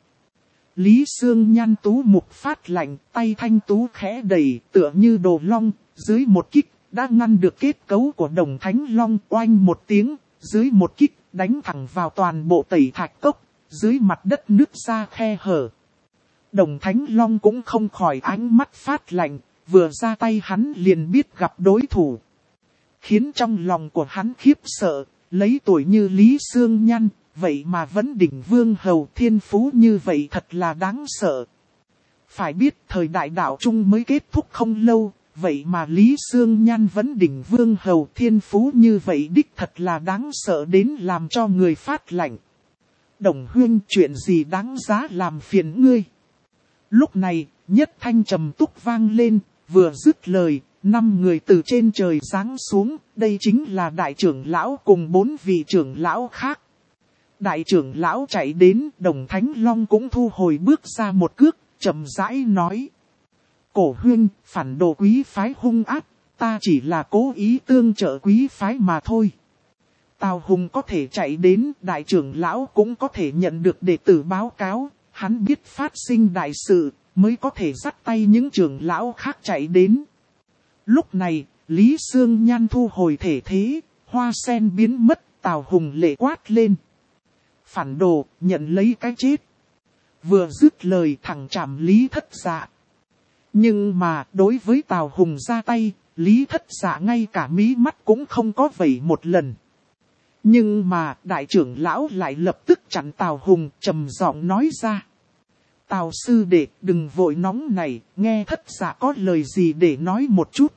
Lý Xương Nhan tú mục phát lạnh, tay thanh tú khẽ đẩy, tựa như đồ long, dưới một kích, đã ngăn được kết cấu của Đồng Thánh Long, oanh một tiếng, dưới một kích, đánh thẳng vào toàn bộ Tẩy Thạch Cốc, dưới mặt đất nứt ra khe hở. Đồng Thánh Long cũng không khỏi ánh mắt phát lạnh, vừa ra tay hắn liền biết gặp đối thủ. Khiến trong lòng của hắn khiếp sợ, lấy tuổi như Lý Xương Nhan, vậy mà vẫn đỉnh vương hầu, thiên phú như vậy thật là đáng sợ. Phải biết thời đại đạo Trung mới kết thúc không lâu, vậy mà Lý Xương Nhan vẫn đỉnh vương hầu, thiên phú như vậy đích thật là đáng sợ đến làm cho người phát lạnh. Đồng huynh, chuyện gì đáng giá làm phiền ngươi? Lúc này, nhất thanh trầm túc vang lên, vừa dứt lời, 5 người từ trên trời giáng xuống, đây chính là đại trưởng lão cùng 4 vị trưởng lão khác. Đại trưởng lão chạy đến, Đồng Thánh Long cũng thu hồi bước ra một cước, chậm rãi nói. Cổ huynh, phản đồ quý phái hung ác, ta chỉ là cố ý tương trợ quý phái mà thôi. Tào Hùng có thể chạy đến, đại trưởng lão cũng có thể nhận được đệ tử báo cáo, hắn biết phát sinh đại sự, mới có thể dắt tay những trưởng lão khác chạy đến. Lúc này, Lý Xương Nhan thu hồi thể thế, hoa sen biến mất, Tào Hùng lệ quát lên. Phản đồ, nhận lấy cái chết. Vừa dứt lời thẳng chạm Lý Thất Dạ. Nhưng mà, đối với Tào Hùng ra tay, Lý Thất Dạ ngay cả mí mắt cũng không có vẩy một lần. Nhưng mà, đại trưởng lão lại lập tức chặn Tào Hùng, trầm giọng nói ra. Tào sư đệ, đừng vội nóng này, nghe Thất Dạ có lời gì để nói một chút.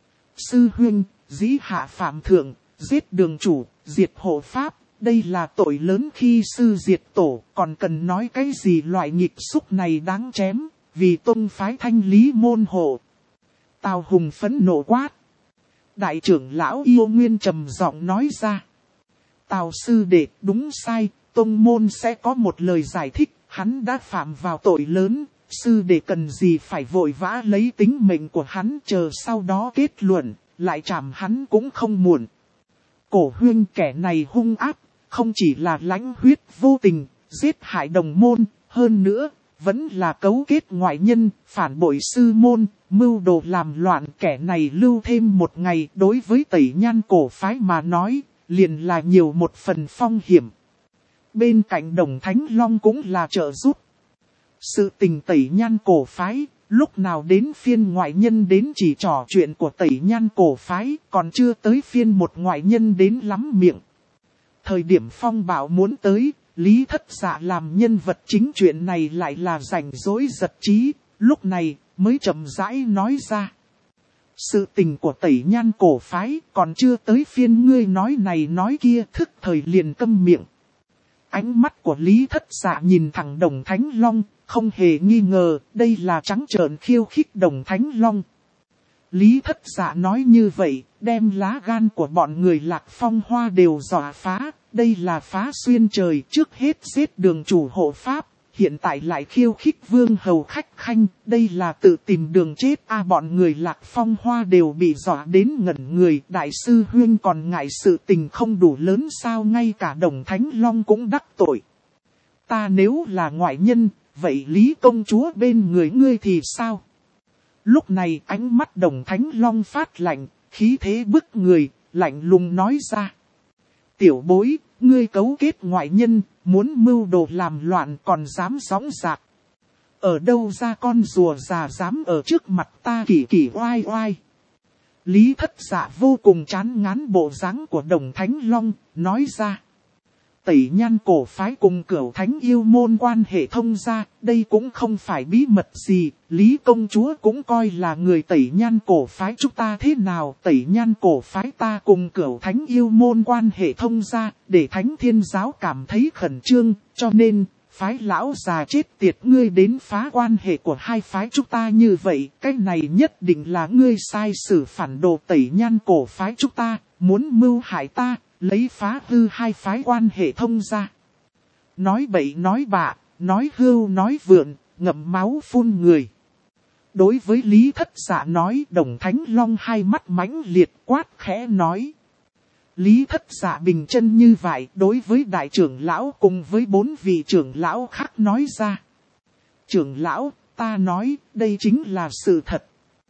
Sư huynh, dĩ hạ phạm thượng, giết đường chủ, diệt hộ pháp, đây là tội lớn khi sư diệt tổ, còn cần nói cái gì loại nghịch xúc này đáng chém, vì tông phái thanh lý môn hộ. Tào Hùng phẫn nộ quát. Đại trưởng lão Yêu Nguyên trầm giọng nói ra. Tào sư đệ, đúng sai, tông môn sẽ có một lời giải thích, hắn đã phạm vào tội lớn, sư đệ cần gì phải vội vã lấy tính mệnh của hắn, chờ sau đó kết luận, lại chạm hắn cũng không muộn. Cổ huynh, kẻ này hung ác, không chỉ là lãnh huyết vô tình, giết hại đồng môn, hơn nữa, vẫn là cấu kết ngoại nhân, phản bội sư môn, mưu đồ làm loạn. Kẻ này lưu thêm một ngày, đối với Tẩy Nhan cổ phái mà nói, liền là nhiều một phần phong hiểm. Bên cạnh Đồng Thánh Long cũng là trợ giúp. Sự tình Tẩy Nhan cổ phái, lúc nào đến phiên ngoại nhân đến chỉ trò chuyện của Tẩy Nhan cổ phái, còn chưa tới phiên một ngoại nhân đến lắm miệng. Thời điểm phong bạo muốn tới, Lý Thất Dạ làm nhân vật chính, chuyện này lại là rảnh rỗi giật trí, lúc này mới chậm rãi nói ra. Sự tình của Tẩy Nhan cổ phái còn chưa tới phiên ngươi nói này nói kia, thức thời liền câm miệng. Ánh mắt của Lý Thất Dạ nhìn thẳng Đồng Thánh Long, không hề nghi ngờ, đây là trắng trợn khiêu khích Đồng Thánh Long. Lý Thất Dạ nói như vậy, đem lá gan của bọn người Lạc Phong Hoa đều dọa phá, đây là phá xuyên trời, trước hết giết đường chủ hộ pháp, hiện tại lại khiêu khích vương hầu khách khanh, đây là tự tìm đường chết. Bọn người Lạc Phong Hoa đều bị dọa đến ngẩn người, đại sư huynh còn ngại sự tình không đủ lớn sao, ngay cả Đồng Thánh Long cũng đắc tội. Ta nếu là ngoại nhân, vậy Lý công chúa bên người ngươi thì sao? Lúc này ánh mắt Đồng Thánh Long phát lạnh, khí thế bức người, lạnh lùng nói ra. Tiểu bối, ngươi cấu kết ngoại nhân, muốn mưu đồ làm loạn còn dám sóng dạc. Ở đâu ra con rùa già dám ở trước mặt ta kỳ kỳ oai oai. Lý Thất Dạ vô cùng chán ngán bộ dáng của Đồng Thánh Long, nói ra. Tẩy Nhan cổ phái cùng Cửu Thánh yêu môn quan hệ thông gia, đây cũng không phải bí mật gì, Lý công chúa cũng coi là người Tẩy Nhan cổ phái chúng ta thế nào. Tẩy Nhan cổ phái ta cùng Cửu Thánh yêu môn quan hệ thông gia, để Thánh Thiên giáo cảm thấy khẩn trương, cho nên phái lão già chết tiệt ngươi đến phá quan hệ của hai phái chúng ta như vậy, cái này nhất định là ngươi sai sử phản đồ Tẩy Nhan cổ phái chúng ta, muốn mưu hại ta, lấy phá hư hai phái quan hệ thông gia. Nói bậy nói bạ, nói hưu nói vượn, ngậm máu phun người. Đối với Lý Thất Dạ nói, Đồng Thánh Long hai mắt mãnh liệt quát khẽ nói. Lý Thất Dạ bình chân như vậy, đối với đại trưởng lão cùng với 4 vị trưởng lão khác nói ra. Trưởng lão, ta nói, đây chính là sự thật.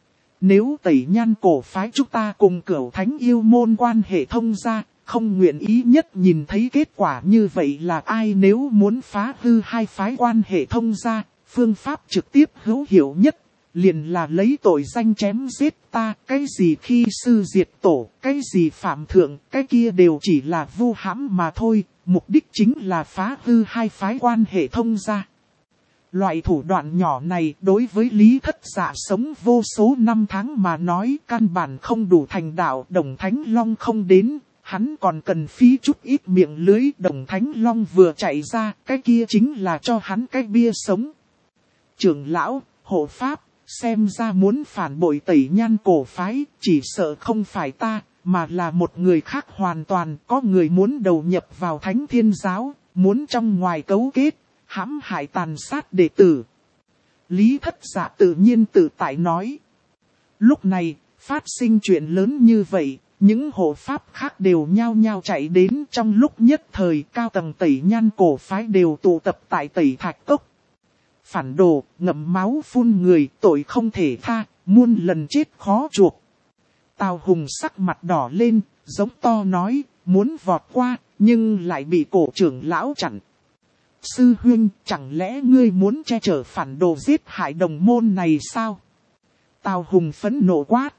Nếu Tẩy Nhan cổ phái chúng ta cùng Cửu Thánh yêu môn quan hệ thông gia, không nguyện ý nhất nhìn thấy kết quả như vậy là ai. Nếu muốn phá hư hai phái quan hệ thông gia, phương pháp trực tiếp hữu hiệu nhất, liền là lấy tội danh chém giết ta. Cái gì khi sư diệt tổ, cái gì phạm thượng, cái kia đều chỉ là vu hãm mà thôi, mục đích chính là phá hư hai phái quan hệ thông gia. Loại thủ đoạn nhỏ này đối với Lý Thất Dạ sống vô số năm tháng mà nói căn bản không đủ thành đạo. Đồng Thánh Long không đến, hắn còn cần phí chút ít miệng lưới. Đồng Thánh Long vừa chạy ra, cái kia chính là cho hắn cái bia sống. Trưởng lão, hộ pháp, xem ra muốn phản bội Tẩy Nhan cổ phái, chỉ sợ không phải ta, mà là một người khác hoàn toàn. Có người muốn đầu nhập vào Thánh Thiên giáo, muốn trong ngoài cấu kết, hãm hại tàn sát đệ tử. Lý Thất Dạ tự nhiên tự tại nói. Lúc này, phát sinh chuyện lớn như vậy, những hộ pháp khác đều nhao nhao chạy đến. Trong lúc nhất thời, cao tầng Tẩy Nhan cổ phái đều tụ tập tại Tẩy Thạch Cốc. Phản đồ, ngậm máu phun người, tội không thể tha, muôn lần chết khó chuộc. Tào Hùng sắc mặt đỏ lên, giống to nói, muốn vọt qua, nhưng lại bị cổ trưởng lão chặn. Sư huynh, chẳng lẽ ngươi muốn che chở phản đồ giết hại đồng môn này sao? Tào Hùng phẫn nộ quát.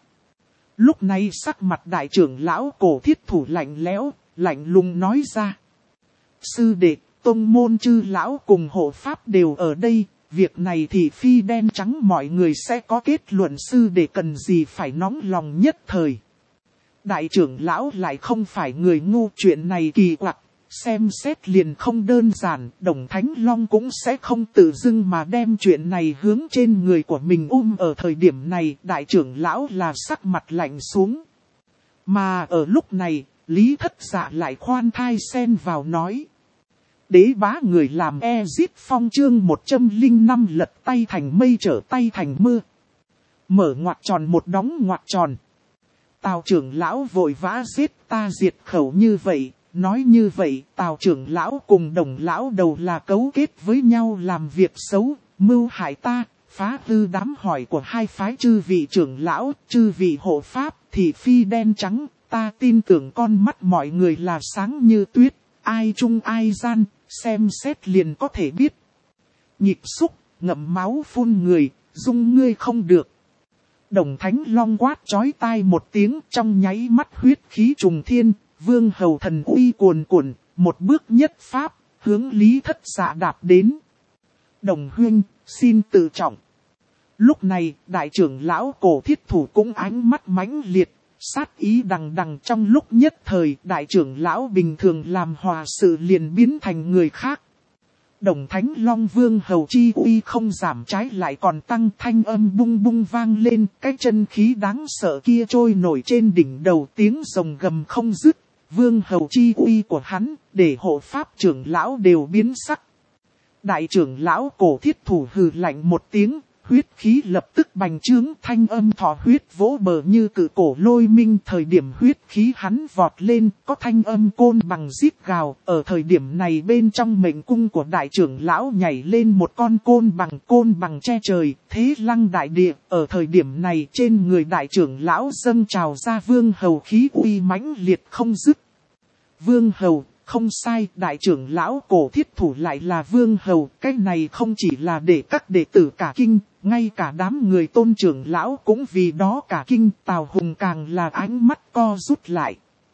Lúc này sắc mặt đại trưởng lão Cổ Thiết Thủ lạnh lẽo, lạnh lùng nói ra. Sư đệ, tông môn chư lão cùng hộ pháp đều ở đây, việc này thì phi đen trắng mọi người sẽ có kết luận. Sư đệ cần gì phải nóng lòng nhất thời. Đại trưởng lão lại không phải người ngu, chuyện này kỳ quặc. Xem xét liền không đơn giản, Đồng Thánh Long cũng sẽ không tự dưng mà đem chuyện này hướng trên người của mình. Ở thời điểm này, đại trưởng lão là sắc mặt lạnh xuống. Mà ở lúc này, Lý Thất Dạ lại khoan thai xen vào nói. Đế bá người làm Giết Phong chương 105 lật tay thành mây trở tay thành mưa. Mở ngoặc tròn một đóng ngoặc tròn. Tào trưởng lão vội vã giết ta diệt khẩu như vậy. Nói như vậy, Tào trưởng lão cùng Đồng lão đầu là cấu kết với nhau làm việc xấu, mưu hại ta, phá hư đám hỏi của hai phái. Chư vị trưởng lão, chư vị hộ pháp, thì phi đen trắng, ta tin tưởng con mắt mọi người là sáng như tuyết, ai trung ai gian, xem xét liền có thể biết. Nhịp xúc, ngậm máu phun người, dung ngươi không được. Đồng Thánh Long quát chói tai một tiếng, trong nháy mắt huyết khí trùng thiên. Vương hầu thần uy cuồn cuộn, một bước nhất pháp, hướng Lý Thất Dạ đạp đến. Đồng huynh, xin tự trọng. Lúc này, đại trưởng lão Cổ Thiết Thủ cũng ánh mắt mãnh liệt, sát ý đằng đằng. Trong lúc nhất thời, đại trưởng lão bình thường làm hòa sự liền biến thành người khác. Đồng Thánh Long Vương hầu chi uy không giảm, trái lại còn tăng, thanh âm bung bung vang lên. Cái chân khí đáng sợ kia trôi nổi trên đỉnh đầu, tiếng rồng gầm không dứt. Vương hầu chi uy của hắn, để hộ pháp trưởng lão đều biến sắc. Đại trưởng lão Cổ Thiết Thủ hừ lạnh một tiếng, huyết khí lập tức bành trướng, thanh âm thọ huyết vỗ bờ như cự cổ lôi minh. Thời điểm huyết khí hắn vọt lên, có thanh âm côn bằng rít gào. Ở thời điểm này bên trong mệnh cung của đại trưởng lão nhảy lên một con côn bằng che trời, thế lăng đại địa. Ở thời điểm này trên người đại trưởng lão dâng trào ra vương hầu khí uy mãnh liệt không dứt. Vương hầu, không sai, đại trưởng lão Cổ Thiết Thủ lại là vương hầu. Cái này không chỉ là để các đệ tử cả kinh, ngay cả đám người tôn trưởng lão cũng vì đó cả kinh. Tào Hùng càng là ánh mắt co rút lại.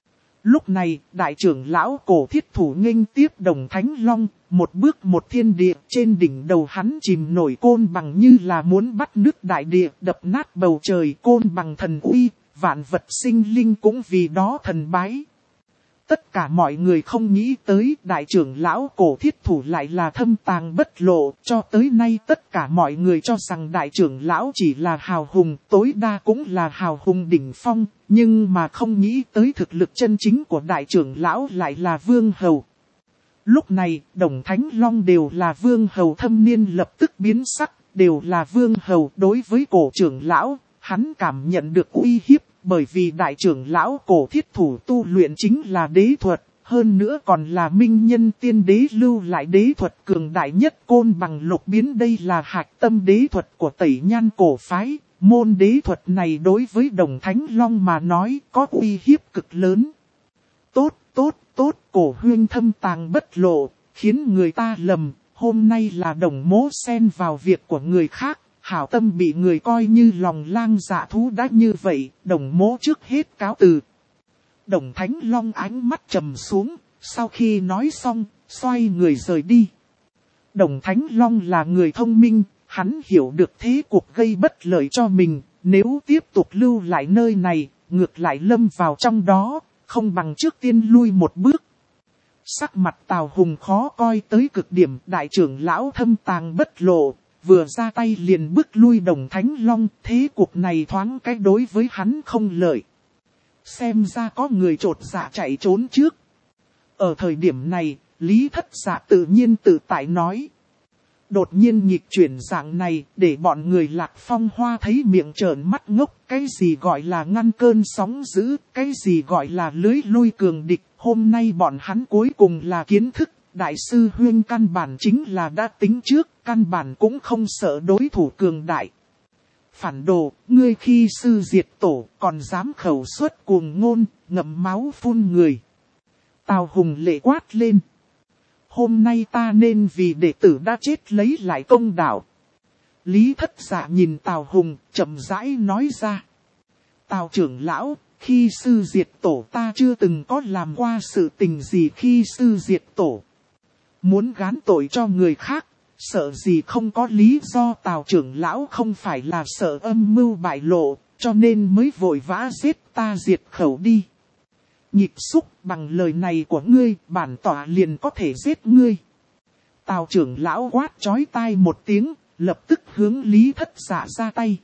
Lúc này, đại trưởng lão Cổ Thiết Thủ nghênh tiếp Đồng Thánh Long, một bước một thiên địa, trên đỉnh đầu hắn chìm nổi côn bằng như là muốn bắt nước đại địa, đập nát bầu trời, côn bằng thần uy, vạn vật sinh linh cũng vì đó thần bái. Tất cả mọi người không nghĩ tới đại trưởng lão Cổ Thiết Thủ lại là thâm tàng bất lộ, cho tới nay tất cả mọi người cho rằng đại trưởng lão chỉ là hào hùng, tối đa cũng là hào hùng đỉnh phong, nhưng mà không nghĩ tới thực lực chân chính của đại trưởng lão lại là vương hầu. Lúc này, Đồng Thánh Long đều là vương hầu thâm niên lập tức biến sắc, đều là vương hầu đối với Cổ trưởng lão, hắn cảm nhận được uy hiếp. Bởi vì đại trưởng lão Cổ Thiết Thủ tu luyện chính là đế thuật, hơn nữa còn là minh nhân tiên đế lưu lại đế thuật cường đại nhất côn bằng lục biến, đây là hạch tâm đế thuật của Tẩy Nhan cổ phái. Môn đế thuật này đối với Đồng Thánh Long mà nói có uy hiếp cực lớn. Tốt, Cổ huynh thâm tàng bất lộ, khiến người ta lầm, hôm nay là Đồng mỗ xen vào việc của người khác. Hảo tâm bị người coi như lòng lang dạ thú đã như vậy, Đồng mỗ trước hết cáo từ. Đồng Thánh Long ánh mắt trầm xuống, sau khi nói xong, xoay người rời đi. Đồng Thánh Long là người thông minh, hắn hiểu được thế cuộc gây bất lợi cho mình, nếu tiếp tục lưu lại nơi này, ngược lại lâm vào trong đó, không bằng trước tiên lui một bước. Sắc mặt Tào Hùng khó coi tới cực điểm, đại trưởng lão thâm tàng bất lộ. Vừa ra tay liền bước lui Đồng Thánh Long, thế cuộc này thoáng cái đối với hắn không lợi. Xem ra có người trột dạ chạy trốn trước. Ở thời điểm này, Lý Thất Dạ tự nhiên tự tại nói. Đột nhiên nhịp chuyển dạng này, để bọn người Lạc Phong Hoa thấy miệng trợn mắt ngốc. Cái gì gọi là ngăn cơn sóng dữ, cái gì gọi là lưới lui cường địch. Hôm nay bọn hắn cuối cùng là kiến thức. Đại sư huynh căn bản chính là đã tính trước, căn bản cũng không sợ đối thủ cường đại. Phản đồ, ngươi khi sư diệt tổ, còn dám khẩu xuất cuồng ngôn, ngậm máu phun người. Tào Hùng lệ quát lên. Hôm nay ta nên vì đệ tử đã chết lấy lại công đạo. Lý Thất Dạ nhìn Tào Hùng, chậm rãi nói ra. Tào trưởng lão, khi sư diệt tổ ta chưa từng có làm qua sự tình gì khi sư diệt tổ. Muốn gán tội cho người khác, sợ gì không có lý do. Tào trưởng lão không phải là sợ âm mưu bại lộ, cho nên mới vội vã giết ta diệt khẩu đi. Nhịp xúc, bằng lời này của ngươi, bản tỏa liền có thể giết ngươi. Tào trưởng lão quát chói tai một tiếng, lập tức hướng Lý Thất Dạ ra tay.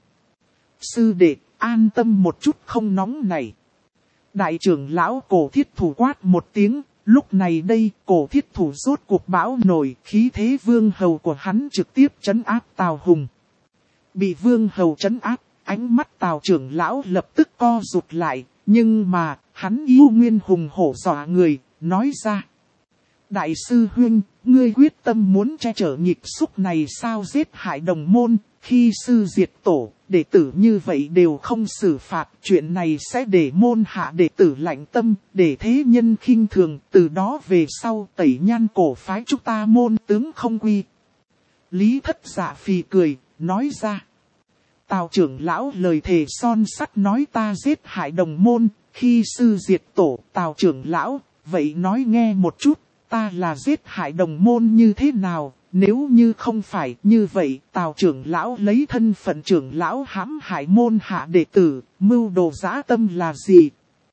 Sư đệ, an tâm một chút không nóng này. Đại trưởng lão Cổ Thiết Thủ quát một tiếng. Lúc này đây, Cổ Thiết Thủ rốt cuộc bão nổi, khí thế vương hầu của hắn trực tiếp trấn áp Tào Hùng. Bị vương hầu trấn áp, ánh mắt Tào trưởng lão lập tức co rụt lại, nhưng mà, hắn yêu nguyên hùng hổ dọa người, nói ra. Đại sư huynh, ngươi quyết tâm muốn che chở nhịp xúc này sao giết hại đồng môn, khi sư diệt tổ, đệ tử như vậy đều không xử phạt, chuyện này sẽ để môn hạ đệ tử lạnh tâm, để thế nhân khinh thường, từ đó về sau Tẩy Nhan cổ phái chúng ta môn tướng không quy. Lý Thất Dạ phì cười, nói ra. Tào trưởng lão lời thề son sắt nói ta giết hại đồng môn, khi sư diệt tổ. Tào trưởng lão, vậy nói nghe một chút, ta là giết hại đồng môn như thế nào? Nếu như không phải như vậy, Tào trưởng lão lấy thân phận trưởng lão hãm hại môn hạ đệ tử, mưu đồ dã tâm là gì?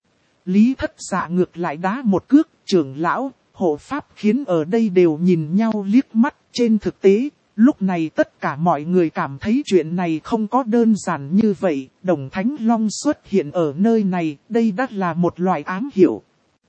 Lý Thất Dạ ngược lại đá một cước, trưởng lão, hộ pháp khiến ở đây đều nhìn nhau liếc mắt. Trên thực tế, lúc này tất cả mọi người cảm thấy chuyện này không có đơn giản như vậy. Đồng Thánh Long xuất hiện ở nơi này, đây đã là một loại ám hiệu.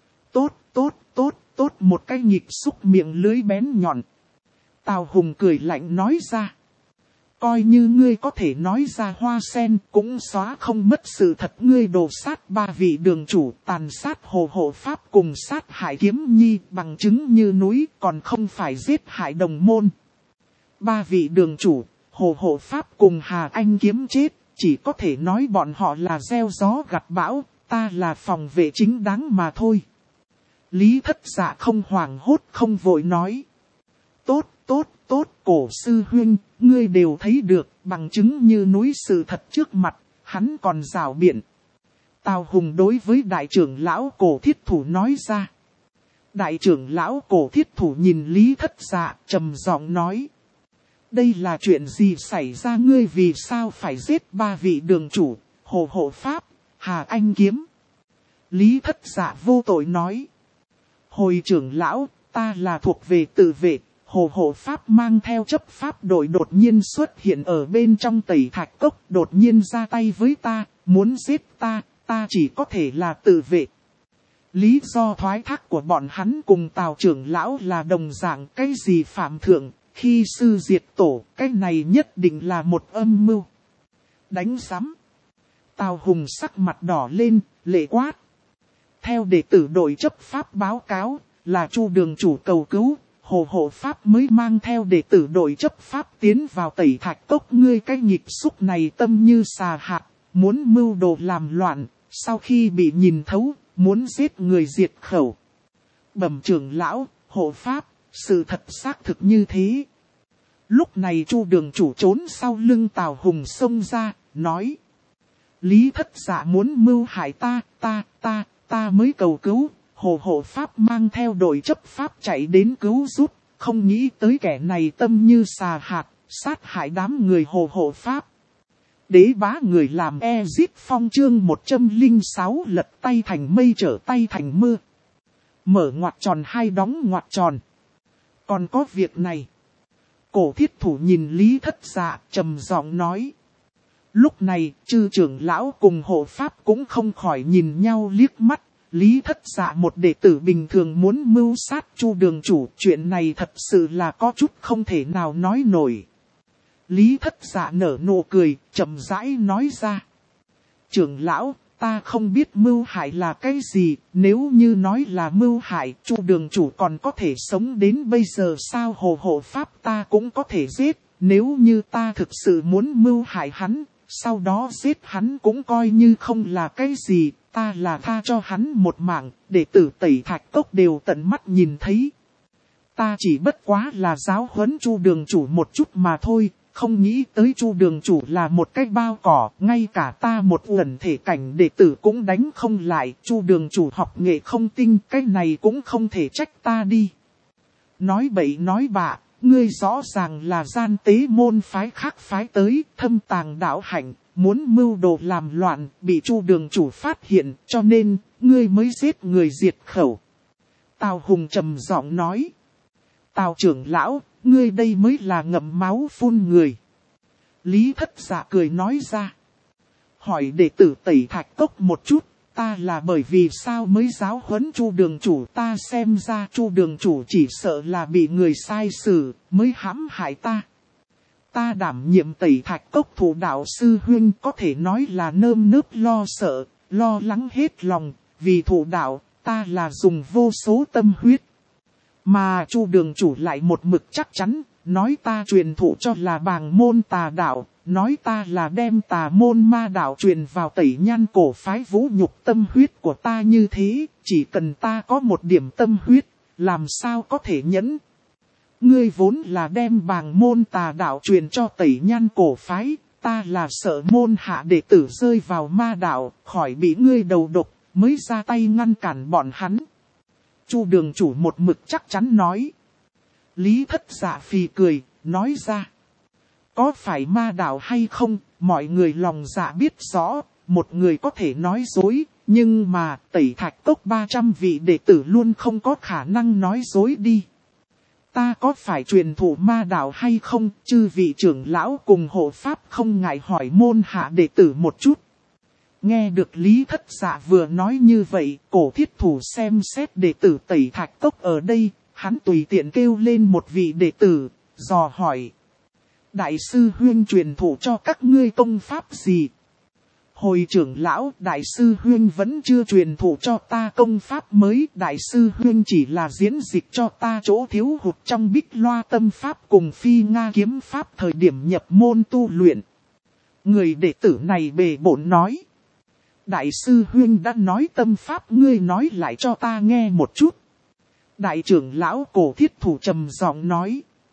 Tốt, một cái nhịp xúc miệng lưới bén nhọn. Tào Hùng cười lạnh nói ra. Coi như ngươi có thể nói ra hoa sen cũng xóa không mất sự thật, ngươi đồ sát 3 vị đường chủ, tàn sát Hồ hộ pháp cùng sát hại Kiếm Nhi, bằng chứng như núi, còn không phải giết hại đồng môn. 3 vị đường chủ, Hồ hộ pháp cùng Hà Anh Kiếm chết, chỉ có thể nói bọn họ là gieo gió gặt bão, ta là phòng vệ chính đáng mà thôi. Lý Thất Dạ không hoảng hốt không vội nói. Tốt, Cổ sư huynh, ngươi đều thấy được, bằng chứng như núi sự thật trước mặt, hắn còn rảo biện. Tào Hùng đối với đại trưởng lão Cổ Thiết Thủ nói ra. Đại trưởng lão Cổ Thiết Thủ nhìn Lý Thất Dạ, trầm giọng nói. Đây là chuyện gì xảy ra, ngươi vì sao phải giết 3 vị đường chủ, Hồ Hộ Pháp, Hà Anh Kiếm? Lý Thất Dạ vô tội nói. Hồi trưởng lão, ta là thuộc về tự vệ, Hồ Hộ Pháp mang theo chấp pháp đội đột nhiên xuất hiện ở bên trong Tẩy Thạch Cốc, đột nhiên ra tay với ta, muốn giết ta, ta chỉ có thể là tự vệ. Lý do thoái thác của bọn hắn cùng Tào trưởng lão là đồng dạng, cái gì phạm thượng, khi sư diệt tổ, cái này nhất định là một âm mưu. Đánh sắm. Tào Hùng sắc mặt đỏ lên, lệ quát. Theo đệ tử đội chấp pháp báo cáo, là Chu đường chủ cầu cứu, Hồ Hộ Pháp mới mang theo đệ tử đội chấp pháp tiến vào Tẩy Thạch Cốc. Ngươi cái nhịp xúc này tâm như xà hạt, muốn mưu đồ làm loạn, sau khi bị nhìn thấu, muốn giết người diệt khẩu. Bẩm trưởng lão, Hộ Pháp, sự thật xác thực như thế. Lúc này Chu đường chủ trốn sau lưng Tào Hùng xông ra, nói. Lý Thất Dạ muốn mưu hại ta mới cầu cứu. Hồ Hộ Pháp mang theo đội chấp pháp chạy đến cứu giúp, không nghĩ tới kẻ này tâm như xà hạt, sát hại đám người Hồ Hộ Pháp. Đế bá người làm Ezit Phong chương 106 lật tay thành mây trở tay thành mưa. Mở ngoặc tròn hai đóng ngoặc tròn. Còn có việc này. Cổ Thiết Thủ nhìn Lý Thất Dạ trầm giọng nói. Lúc này chư trưởng lão cùng hộ pháp cũng không khỏi nhìn nhau liếc mắt. Lý Thất Dạ một đệ tử bình thường muốn mưu sát Chu đường chủ, chuyện này thật sự là có chút không thể nào nói nổi. Lý Thất Dạ nở nụ cười, chậm rãi nói ra. Trưởng lão, ta không biết mưu hại là cái gì, nếu như nói là mưu hại, Chu đường chủ còn có thể sống đến bây giờ sao? Hồ Hộ Pháp ta cũng có thể giết, nếu như ta thực sự muốn mưu hại hắn, sau đó giết hắn cũng coi như không là cái gì, ta là tha cho hắn một mạng, đệ tử Tẩy Thạch Cốc đều tận mắt nhìn thấy. Ta chỉ bất quá là giáo huấn Chu đường chủ một chút mà thôi, không nghĩ tới Chu đường chủ là một cái bao cỏ, ngay cả ta một lần thể cảnh đệ tử cũng đánh không lại. Chu đường chủ học nghệ không tinh, cái này cũng không thể trách ta đi. Nói bậy nói bạ, ngươi rõ ràng là gian tế môn phái khác phái tới, thâm tàng đạo hạnh, muốn mưu đồ làm loạn, bị Chu đường chủ phát hiện, cho nên, ngươi mới giết người diệt khẩu. Tào Hùng trầm giọng nói. Tào trưởng lão, ngươi đây mới là ngậm máu phun người. Lý Thất Dạ cười nói ra. Hỏi đệ tử Tẩy Thạch Cốc một chút, ta là bởi vì sao mới giáo huấn Chu đường chủ? Ta xem ra Chu đường chủ chỉ sợ là bị người sai xử, mới hãm hại ta. Ta đảm nhiệm Tẩy Thạch Cốc thủ đạo sư huynh, có thể nói là nơm nớp lo sợ, lo lắng hết lòng, vì thủ đạo, ta là dùng vô số tâm huyết. Mà Chu đường chủ lại một mực chắc chắn, nói ta truyền thụ cho là bàng môn tà đạo, nói ta là đem tà môn ma đạo truyền vào Tẩy Nhan cổ phái, vũ nhục tâm huyết của ta như thế, chỉ cần ta có một điểm tâm huyết, làm sao có thể nhẫn. Ngươi vốn là đem bàng môn tà đạo truyền cho Tẩy Nhan cổ phái, ta là sợ môn hạ đệ tử rơi vào ma đạo, khỏi bị ngươi đầu độc, mới ra tay ngăn cản bọn hắn. Chu đường chủ một mực chắc chắn nói. Lý Thất Dạ phì cười, nói ra. Có phải ma đạo hay không, mọi người lòng dạ biết rõ, một người có thể nói dối, nhưng mà Tẩy Thạch Cốc 300 vị đệ tử luôn không có khả năng nói dối đi. Ta có phải truyền thụ ma đạo hay không, chư vị trưởng lão cùng hộ pháp không ngại hỏi môn hạ đệ tử một chút. Nghe được Lý Thất Dạ vừa nói như vậy, Cổ Thiết Thủ xem xét đệ tử Tẩy Thạch Cốc ở đây, hắn tùy tiện kêu lên một vị đệ tử, dò hỏi. Đại sư huynh truyền thụ cho các ngươi công pháp gì? Hồi trưởng lão, đại sư huynh vẫn chưa truyền thụ cho ta công pháp mới, đại sư huynh chỉ là diễn dịch cho ta chỗ thiếu hụt trong Bích Loa tâm pháp cùng Phi Nga kiếm pháp thời điểm nhập môn tu luyện. Người đệ tử này bề bổn nói. Đại sư huynh đã nói tâm pháp, ngươi nói lại cho ta nghe một chút. Đại trưởng lão Cổ Thiết Thủ trầm giọng nói.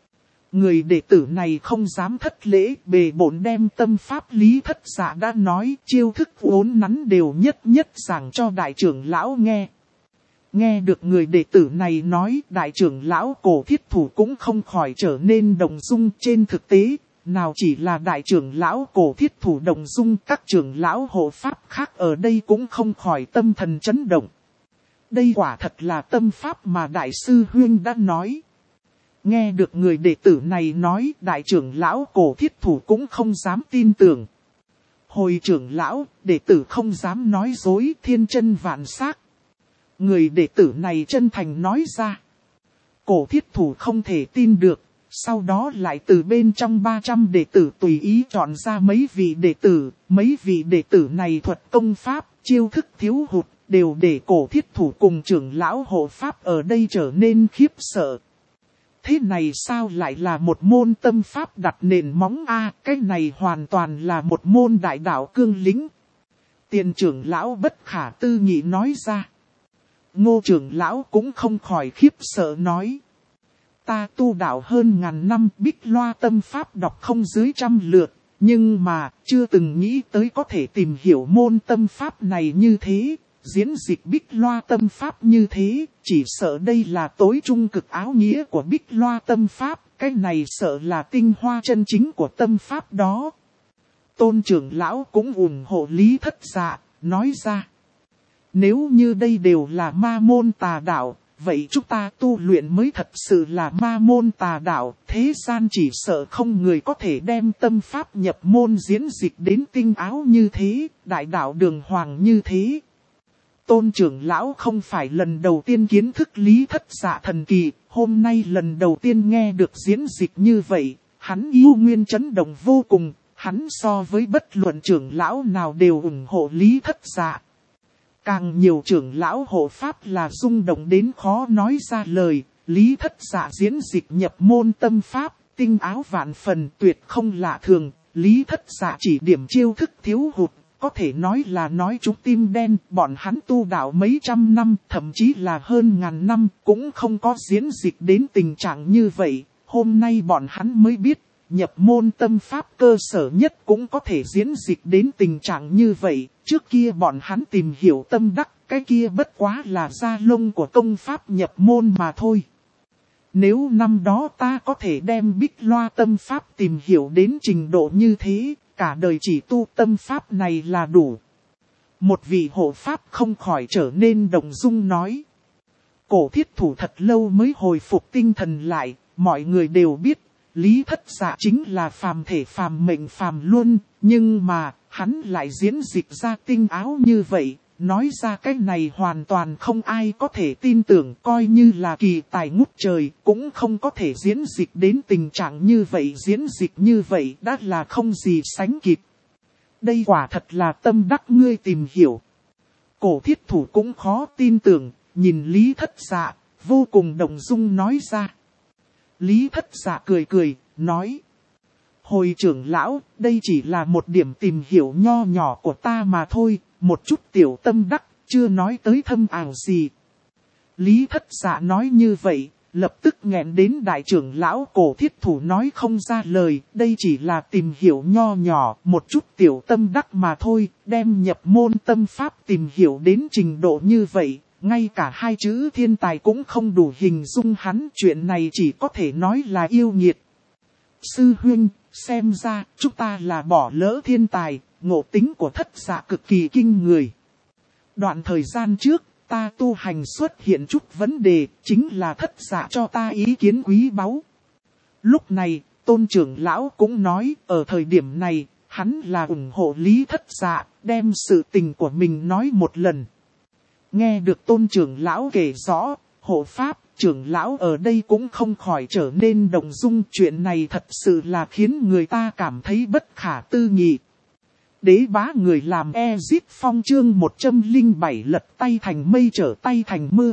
Người đệ tử này không dám thất lễ, bề bổn đem tâm pháp Lý Thất Dạ đã nói, chiêu thức uốn nắn đều nhất nhất giảng cho đại trưởng lão nghe. Nghe được người đệ tử này nói, đại trưởng lão Cổ Thiết Thủ cũng không khỏi trở nên động dung. Trên thực tế, nào chỉ là đại trưởng lão Cổ Thiết Thủ động dung, các trưởng lão hộ pháp khác ở đây cũng không khỏi tâm thần chấn động. Đây quả thật là tâm pháp mà đại sư huynh đã nói. Nghe được người đệ tử này nói, đại trưởng lão Cổ Thiết Thủ cũng không dám tin tưởng. Hồi trưởng lão, đệ tử không dám nói dối, thiên chân vạn xác. Người đệ tử này chân thành nói ra. Cổ Thiết Thủ không thể tin được, sau đó lại từ bên trong 300 đệ tử tùy ý chọn ra mấy vị đệ tử này thuật công pháp, chiêu thức thiếu hụt, đều để Cổ Thiết Thủ cùng trưởng lão hộ pháp ở đây trở nên khiếp sợ. Thế này sao lại là một môn tâm pháp đặt nền móng a? Cái này hoàn toàn là một môn đại đạo cương lĩnh. Tiền trưởng lão bất khả tư nghị nói ra. Ngô trưởng lão cũng không khỏi khiếp sợ nói. Ta tu đạo hơn ngàn năm, Bích Loa tâm pháp đọc không dưới 100 lượt, nhưng mà chưa từng nghĩ tới có thể tìm hiểu môn tâm pháp này như thế. Diễn dịch Bích Loa tâm pháp như thế, chỉ sợ đây là tối trung cực áo nghĩa của Bích Loa tâm pháp, cái này sợ là tinh hoa chân chính của tâm pháp đó. Tôn trưởng lão cũng ủng hộ Lý Thất Dạ, nói ra. Nếu như đây đều là ma môn tà đạo, vậy chúng ta tu luyện mới thật sự là ma môn tà đạo, thế gian chỉ sợ không người có thể đem tâm pháp nhập môn diễn dịch đến tinh áo như thế, đại đạo đường hoàng như thế. Tôn trưởng lão không phải lần đầu tiên kiến thức Lý Thất Dạ thần kỳ, hôm nay lần đầu tiên nghe được diễn dịch như vậy, hắn yêu nguyên chấn động vô cùng, hắn so với bất luận trưởng lão nào đều ủng hộ Lý Thất Dạ. Càng nhiều trưởng lão hộ pháp là rung động đến khó nói ra lời, Lý Thất Dạ diễn dịch nhập môn tâm pháp, tinh áo vạn phần tuyệt không lạ thường, Lý Thất Dạ chỉ điểm chiêu thức thiếu hụt. Có thể nói là nói chúng tim đen, bọn hắn tu đạo mấy trăm năm, thậm chí là hơn ngàn năm, cũng không có diễn dịch đến tình trạng như vậy. Hôm nay bọn hắn mới biết, nhập môn tâm pháp cơ sở nhất cũng có thể diễn dịch đến tình trạng như vậy. Trước kia bọn hắn tìm hiểu tâm đắc, cái kia bất quá là da lông của công pháp nhập môn mà thôi. Nếu năm đó ta có thể đem Bích Loa tâm pháp tìm hiểu đến trình độ như thế, cả đời chỉ tu tâm pháp này là đủ. Một vị hộ pháp không khỏi trở nên động dung nói. Cổ Thiết Thủ thật lâu mới hồi phục tinh thần lại, mọi người đều biết, Lý Thất Dạ chính là phàm thể phàm mệnh phàm luân, nhưng mà, hắn lại diễn dịch ra tinh áo như vậy, nói ra cái này hoàn toàn không ai có thể tin tưởng, coi như là kỳ tài ngút trời, cũng không có thể diễn dịch đến tình trạng như vậy, diễn dịch như vậy đã là không gì sánh kịp. Đây quả thật là tâm đắc ngươi tìm hiểu. Cổ Thiết Thủ cũng khó tin tưởng, nhìn Lý Thất Dạ, vô cùng động dung nói ra. Lý Thất Dạ cười cười, nói. Hồi trưởng lão, đây chỉ là một điểm tìm hiểu nho nhỏ của ta mà thôi, một chút tiểu tâm đắc, chưa nói tới thâm ảo gì. Lý Thất Dạ nói như vậy, lập tức nghẹn đến đại trưởng lão Cổ Thiết Thủ nói không ra lời, đây chỉ là tìm hiểu nho nhỏ, một chút tiểu tâm đắc mà thôi, đem nhập môn tâm pháp tìm hiểu đến trình độ như vậy, ngay cả hai chữ thiên tài cũng không đủ hình dung hắn, chuyện này chỉ có thể nói là yêu nghiệt. Sư huynh, xem ra chúng ta là bỏ lỡ thiên tài, ngộ tính của Thất Dạ cực kỳ kinh người. Đoạn thời gian trước, ta tu hành xuất hiện chút vấn đề, chính là Thất Dạ cho ta ý kiến quý báu. Lúc này, Tôn trưởng lão cũng nói, ở thời điểm này, hắn là ủng hộ Lý Thất Dạ, đem sự tình của mình nói một lần. Nghe được Tôn trưởng lão kể rõ, hộ pháp, trưởng lão ở đây cũng không khỏi trở nên động dung, chuyện này thật sự là khiến người ta cảm thấy bất khả tư nghị. Đế bá người làm Ezit Phong chương 107 lật tay thành mây trở tay thành mưa.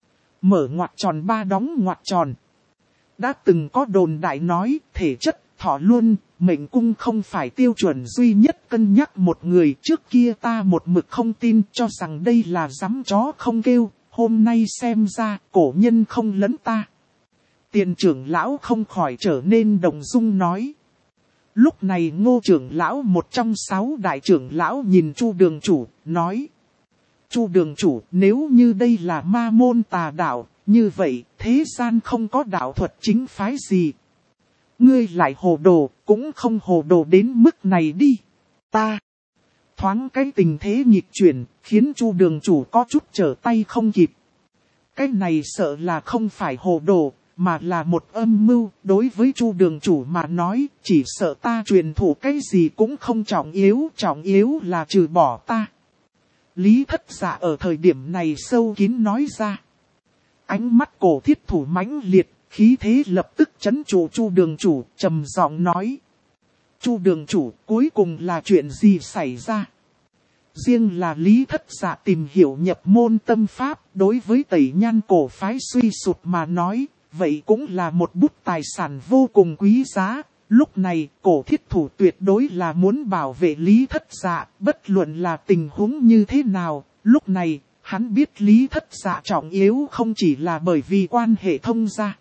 Mở ngoặc tròn ba đóng ngoặc tròn. Đã từng có đồn đại nói, thể chất, thọ luân, mệnh cung không phải tiêu chuẩn duy nhất cân nhắc một người. Trước kia ta một mực không tin, cho rằng đây là giắm chó không kêu, hôm nay xem ra cổ nhân không lấn ta. Tiền trưởng lão không khỏi trở nên động dung nói. Lúc này Ngô trưởng lão một trong 6 đại trưởng lão nhìn Chu đường chủ, nói. Chu đường chủ, nếu như đây là ma môn tà đạo, như vậy thế gian không có đạo thuật chính phái gì. Ngươi lại hồ đồ, cũng không hồ đồ đến mức này đi. Ta thoáng cái tình thế nghịch chuyển, khiến Chu đường chủ có chút trở tay không kịp. Cái này sợ là không phải hồ đồ, mà là một âm mưu. Đối với Chu đường chủ mà nói, chỉ sợ ta truyền thụ cái gì cũng không trọng yếu là trừ bỏ ta. Lý Thất Dạ ở thời điểm này sâu kín nói ra. Ánh mắt cổ thiết thủ mãnh liệt, khí thế lập tức trấn trụ Chu đường chủ, trầm giọng nói. Chu đường chủ, cuối cùng là chuyện gì xảy ra? Riêng là Lý Thất Dạ tìm hiểu nhập môn tâm pháp, đối với Tẩy Nhan cổ phái suy sụt mà nói, vậy cũng là một bút tài sản vô cùng quý giá. Lúc này, cổ thiết thủ tuyệt đối là muốn bảo vệ Lý Thất Dạ, bất luận là tình huống như thế nào. Lúc này, hắn biết Lý Thất Dạ trọng yếu không chỉ là bởi vì quan hệ thông gia.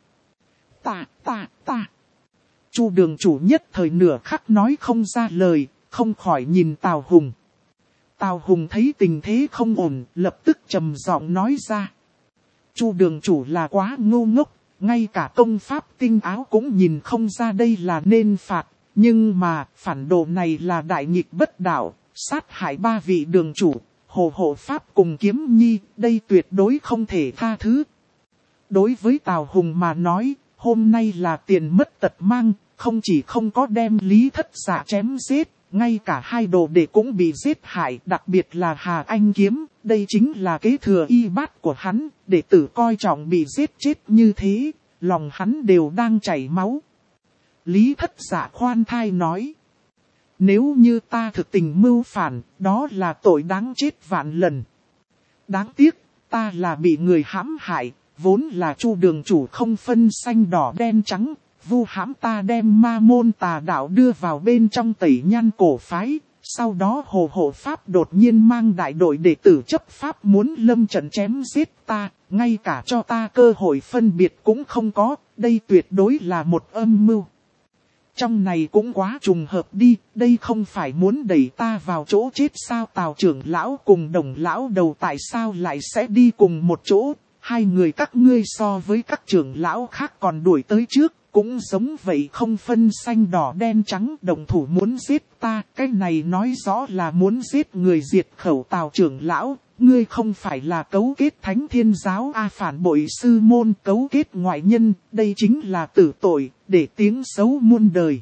Ta. Chu đường chủ nhất thời nửa khắc nói không ra lời, không khỏi nhìn Tào Hùng. Tào Hùng thấy tình thế không ổn, lập tức trầm giọng nói ra. Chu đường chủ là quá ngu ngốc, ngay cả công pháp tinh áo cũng nhìn không ra đây là nên phạt. Nhưng mà, phản đồ này là đại nghịch bất đạo, sát hại 3 vị đường chủ, Hồ Hộ Pháp cùng Kiếm Nhi, đây tuyệt đối không thể tha thứ. Đối với Tào Hùng mà nói, hôm nay là tiền mất tật mang, không chỉ không có đem Lý Thất Dạ chém giết, ngay cả 2 đồ đệ cũng bị giết hại, đặc biệt là Hà Anh Kiếm, đây chính là kế thừa y bát của hắn, đệ tử coi trọng bị giết chết như thế, lòng hắn đều đang chảy máu. Lý Thất Dạ khoan thai nói, nếu như ta thực tình mưu phản, đó là tội đáng chết vạn lần. Đáng tiếc, ta là bị người hãm hại, vốn là Chu đường chủ không phân xanh đỏ đen trắng, vu hãm ta đem ma môn tà đạo đưa vào bên trong Tẩy Nhan cổ phái. Sau đó Hồ Hộ Pháp đột nhiên mang đại đội đệ tử chấp pháp muốn lâm trận chém giết ta, ngay cả cho ta cơ hội phân biệt cũng không có, đây tuyệt đối là một âm mưu. Trong này cũng quá trùng hợp đi, đây không phải muốn đẩy ta vào chỗ chết sao? Tào trưởng lão cùng Đồng lão đầu tại sao lại sẽ đi cùng một chỗ? 2 người các ngươi so với các trưởng lão khác còn đuổi tới trước, cũng giống vậy không phân xanh đỏ đen trắng, động thủ muốn giết ta, cái này nói rõ là muốn giết người diệt khẩu. Tào trưởng lão, ngươi không phải là cấu kết Thánh Thiên Giáo phản bội sư môn, cấu kết ngoại nhân, đây chính là tử tội, để tiếng xấu muôn đời.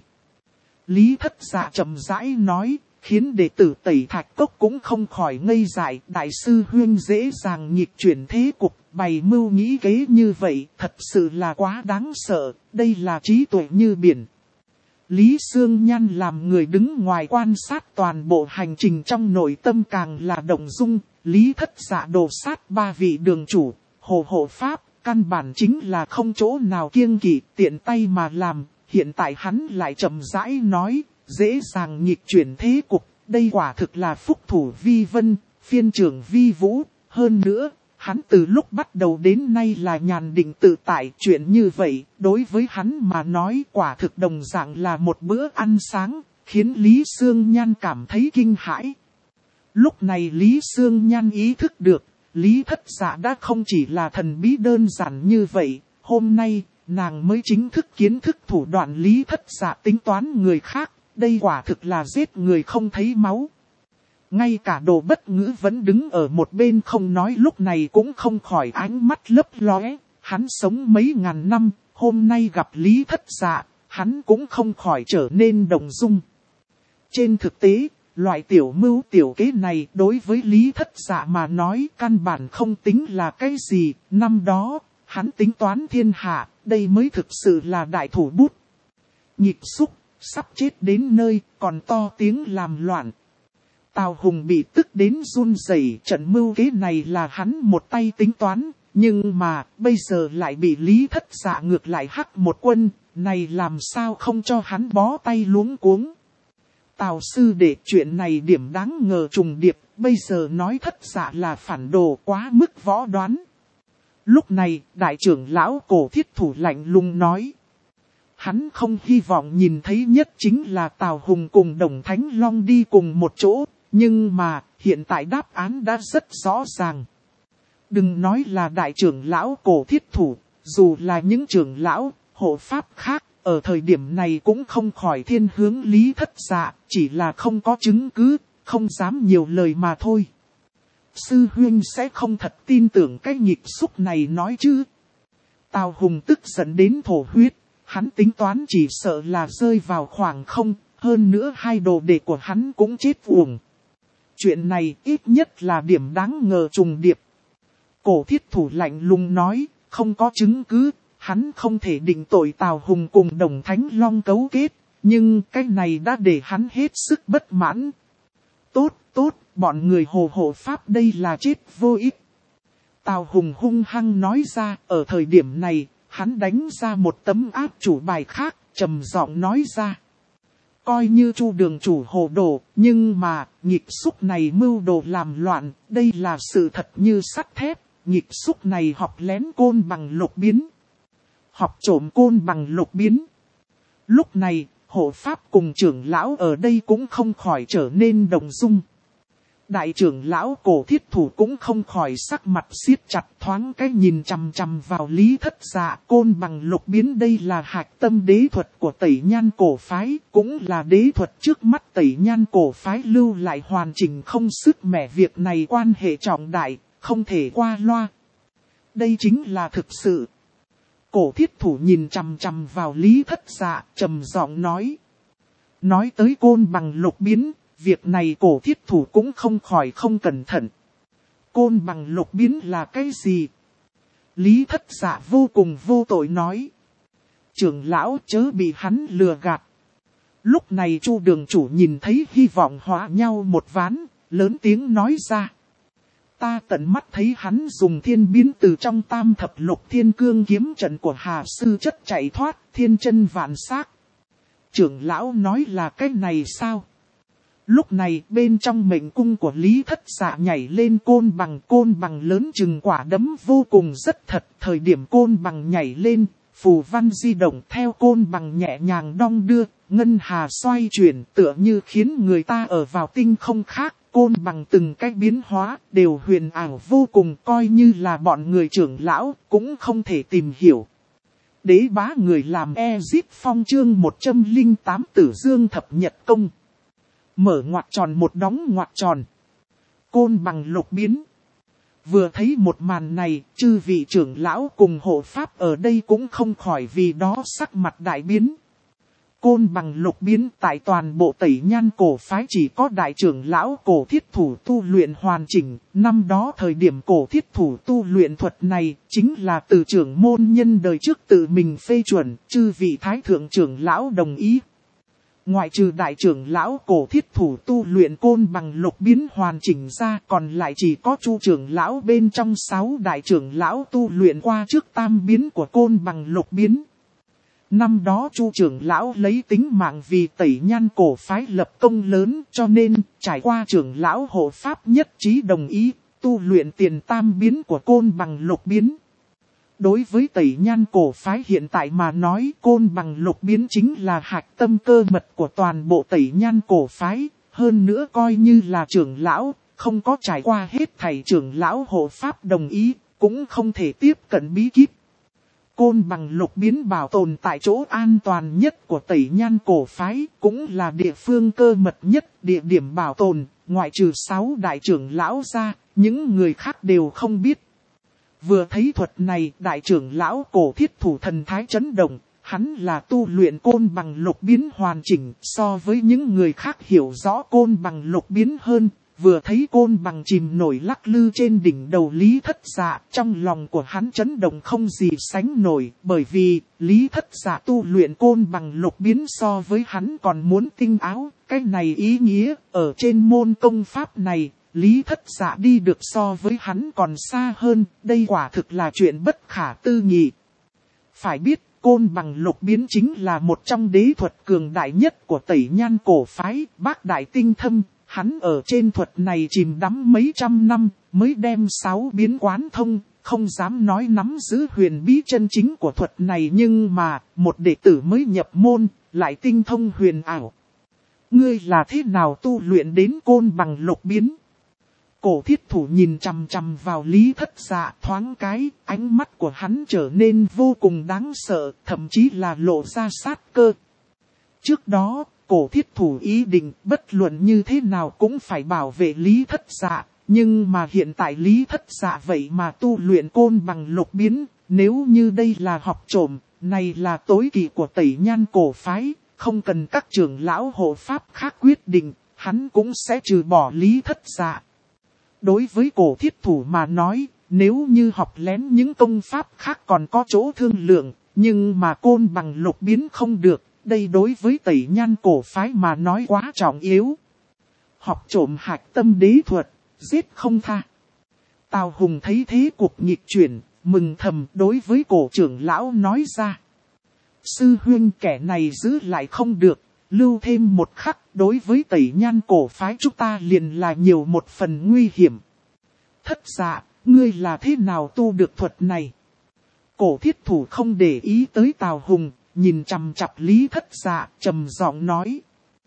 Lý Thất Dạ chậm rãi nói, khiến đệ tử Tẩy Thạch Cốc cũng không khỏi ngây dại. Đại sư huynh dễ dàng nghịch chuyển thế cục, bày mưu nghĩ kế như vậy, thật sự là quá đáng sợ, đây là trí tuệ như biển. Lý Sương Nhan làm người đứng ngoài quan sát toàn bộ hành trình, trong nội tâm càng là động dung. Lý Thất Dạ đổ sát 3 vị đường chủ, Hồ Hộ Pháp, căn bản chính là không chỗ nào kiêng kỵ, tiện tay mà làm. Hiện tại hắn lại chậm rãi nói, dễ dàng nghịch chuyển thế cục, đây quả thực là phúc thủ vi vân, phiên trưởng vi vũ. Hơn nữa, hắn từ lúc bắt đầu đến nay là nhàn định tự tại, chuyện như vậy, đối với hắn mà nói quả thực đồng dạng là một bữa ăn sáng, khiến Lý Sương Nhan cảm thấy kinh hãi. Lúc này Lý Sương Nhan ý thức được, Lý Thất Dạ đã không chỉ là thần bí đơn giản như vậy, hôm nay, nàng mới chính thức kiến thức thủ đoạn Lý Thất Dạ tính toán người khác, đây quả thực là giết người không thấy máu. Ngay cả Đồ Bất Ngữ vẫn đứng ở một bên không nói, lúc này cũng không khỏi ánh mắt lấp lóe. Hắn sống mấy ngàn năm, hôm nay gặp Lý Thất Dạ, hắn cũng không khỏi trở nên động dung. Trên thực tế, loại tiểu mưu tiểu kế này đối với Lý Thất Dạ mà nói căn bản không tính là cái gì. Năm đó, hắn tính toán thiên hạ, đây mới thực sự là đại thủ bút. Nhịp xúc, sắp chết đến nơi, còn to tiếng làm loạn. Tào Hùng bị tức đến run rẩy, trận mưu kế này là hắn một tay tính toán, nhưng mà bây giờ lại bị Lý Thất Dạ ngược lại hắc một quân, này làm sao không cho hắn bó tay luống cuống. Tào sư đệ, chuyện này điểm đáng ngờ trùng điệp, bây giờ nói Thất Dạ là phản đồ quá mức võ đoán. Lúc này, đại trưởng lão Cổ Thiết Thủ lạnh lùng nói. Hắn không hy vọng nhìn thấy nhất chính là Tào Hùng cùng Đồng Thánh Long đi cùng một chỗ, nhưng mà, hiện tại đáp án đã rất rõ ràng. Đừng nói là đại trưởng lão Cổ Thiết Thủ, dù là những trưởng lão, hộ pháp khác, ở thời điểm này cũng không khỏi thiên hướng Lý Thất Dạ, chỉ là không có chứng cứ, không dám nhiều lời mà thôi. Sư huynh sẽ không thật tin tưởng cái nhịp xúc này nói chứ. Tào Hùng tức giận đến thổ huyết, hắn tính toán chỉ sợ là rơi vào khoảng không, hơn nữa hai đồ đệ của hắn cũng chết uổng. Chuyện này ít nhất là điểm đáng ngờ trùng điệp. Cổ Thiết Thủ lạnh lùng nói, không có chứng cứ, hắn không thể định tội Tào Hùng cùng Đồng Thánh Long cấu kết, nhưng cái này đã để hắn hết sức bất mãn. Tốt, bọn người hộ pháp đây là chết vô ích. Tào Hùng hung hăng nói ra, ở thời điểm này, hắn đánh ra một tấm áp chủ bài khác, trầm giọng nói ra. Coi như Chu đường chủ hồ đồ, nhưng mà, nhịp xúc này mưu đồ làm loạn, đây là sự thật như sắt thép, nhịp xúc này học lén côn bằng lục biến. Học trộm côn bằng lục biến. Lúc này, hộ pháp cùng trưởng lão ở đây cũng không khỏi trở nên động dung. Đại trưởng lão Cổ Thiết Thủ cũng không khỏi sắc mặt siết chặt, thoáng cái nhìn chằm chằm vào Lý Thất Dạ. Côn bằng lục biến đây là hạch tâm đế thuật của Tẩy Nhan cổ phái, cũng là đế thuật trước mắt Tẩy Nhan cổ phái lưu lại hoàn chỉnh không sức mẻ, việc này quan hệ trọng đại, không thể qua loa. Đây chính là thực sự. Cổ Thiết Thủ nhìn chằm chằm vào Lý Thất Dạ, trầm giọng nói. Nói tới côn bằng lục biến, việc này Cổ Thiết Thủ cũng không khỏi không cẩn thận. Côn bằng lục biến là cái gì? Lý Thất Dạ vô cùng vô tội nói. Trưởng lão chớ bị hắn lừa gạt. Lúc này Chu đường chủ nhìn thấy hy vọng hóa nhau một ván, lớn tiếng nói ra. Ta tận mắt thấy hắn dùng thiên biến từ trong tam thập lục thiên cương kiếm trận của Hà Sư Chất chạy thoát, thiên chân vạn xác. Trưởng lão nói là cái này sao? Lúc này bên trong mệnh cung của Lý Thất Dạ nhảy lên côn bằng lớn chừng quả đấm vô cùng rất thật. Thời điểm côn bằng nhảy lên, phù văn di động theo côn bằng nhẹ nhàng đong đưa, ngân hà xoay chuyển tựa như khiến người ta ở vào tinh không khác. Côn bằng từng cách biến hóa đều huyền ảo vô cùng, coi như là bọn người trưởng lão cũng không thể tìm hiểu. Đế bá người làm Ezip Phong chương 108 Tử Dương Thập Nhật Công. Mở ngoặc tròn một đóng ngoặc tròn. Côn bằng lục biến. Vừa thấy một màn này, chư vị trưởng lão cùng hộ pháp ở đây cũng không khỏi vì đó sắc mặt đại biến. Côn bằng lục biến tại toàn bộ Tẩy Nhan cổ phái chỉ có đại trưởng lão Cổ Thiết Thủ tu luyện hoàn chỉnh. Năm đó thời điểm Cổ Thiết Thủ tu luyện thuật này chính là từ trưởng môn nhân đời trước tự mình phê chuẩn, chư vị thái thượng trưởng lão đồng ý. Ngoại trừ đại trưởng lão Cổ Thiết Thủ tu luyện côn bằng lục biến hoàn chỉnh ra, còn lại chỉ có Chu trưởng lão bên trong 6 đại trưởng lão tu luyện qua trước tam biến của côn bằng lục biến. Năm đó Chu trưởng lão lấy tính mạng vì Tẩy Nhan cổ phái lập công lớn, cho nên trải qua trưởng lão hộ pháp nhất trí đồng ý tu luyện tiền tam biến của côn bằng lục biến. Đối với Tẩy Nhan cổ phái hiện tại mà nói, côn bằng lục biến chính là hạch tâm cơ mật của toàn bộ Tẩy Nhan cổ phái, hơn nữa coi như là trưởng lão, không có trải qua hết thảy trưởng lão hộ pháp đồng ý, cũng không thể tiếp cận bí kíp. Côn bằng lục biến bảo tồn tại chỗ an toàn nhất của Tẩy Nhan cổ phái, cũng là địa phương cơ mật nhất, địa điểm bảo tồn, ngoại trừ 6 đại trưởng lão ra, những người khác đều không biết. Vừa thấy thuật này, đại trưởng lão Cổ Thiết Thủ thần thái chấn động, hắn là tu luyện côn bằng lục biến hoàn chỉnh, so với những người khác hiểu rõ côn bằng lục biến hơn. Vừa thấy côn bằng chìm nổi lắc lư trên đỉnh đầu Lý Thất Dạ, trong lòng của hắn chấn động không gì sánh nổi, bởi vì Lý Thất Dạ tu luyện côn bằng lục biến so với hắn còn muốn tinh áo. Cái này ý nghĩa, ở trên môn công pháp này, Lý Thất Dạ đi được so với hắn còn xa hơn, đây quả thực là chuyện bất khả tư nghị. Phải biết, côn bằng lục biến chính là một trong đế thuật cường đại nhất của Tẩy Nhan cổ phái, bác đại tinh thâm. Hắn ở trên thuật này chìm đắm mấy trăm năm, mới đem 6 biến quán thông, không dám nói nắm giữ huyền bí chân chính của thuật này, nhưng mà, một đệ tử mới nhập môn, lại tinh thông huyền ảo. Ngươi là thế nào tu luyện đến côn bằng lục biến? Cổ thiết thủ nhìn chằm chằm vào Lý Thất Dạ, thoáng cái, ánh mắt của hắn trở nên vô cùng đáng sợ, thậm chí là lộ ra sát cơ. Trước đó, cổ thiết thủ ý định bất luận như thế nào cũng phải bảo vệ Lý Thất Dạ, nhưng mà hiện tại Lý Thất Dạ vậy mà tu luyện côn bằng lục biến, nếu như đây là học trộm, này là tối kỵ của Tẩy Nhan cổ phái, không cần các trưởng lão hộ pháp khác quyết định, hắn cũng sẽ trừ bỏ Lý Thất Dạ. Đối với cổ thiết thủ mà nói, nếu như học lén những công pháp khác còn có chỗ thương lượng, nhưng mà côn bằng lục biến không được, đây đối với Tẩy Nhan cổ phái mà nói quá trọng yếu. Học trộm hạch tâm đế thuật, giết không tha. Tào Hùng thấy thế cuộc nghịch chuyển, mừng thầm đối với cổ trưởng lão nói ra. Sư huynh, kẻ này giữ lại không được, lưu thêm một khắc, đối với Tẩy Nhan cổ phái chúng ta liền là nhiều một phần nguy hiểm. Thất Dạ, ngươi là thế nào tu được thuật này? Cổ thiết thủ không để ý tới Tào Hùng, nhìn chằm chằm Lý Thất Dạ, trầm giọng nói.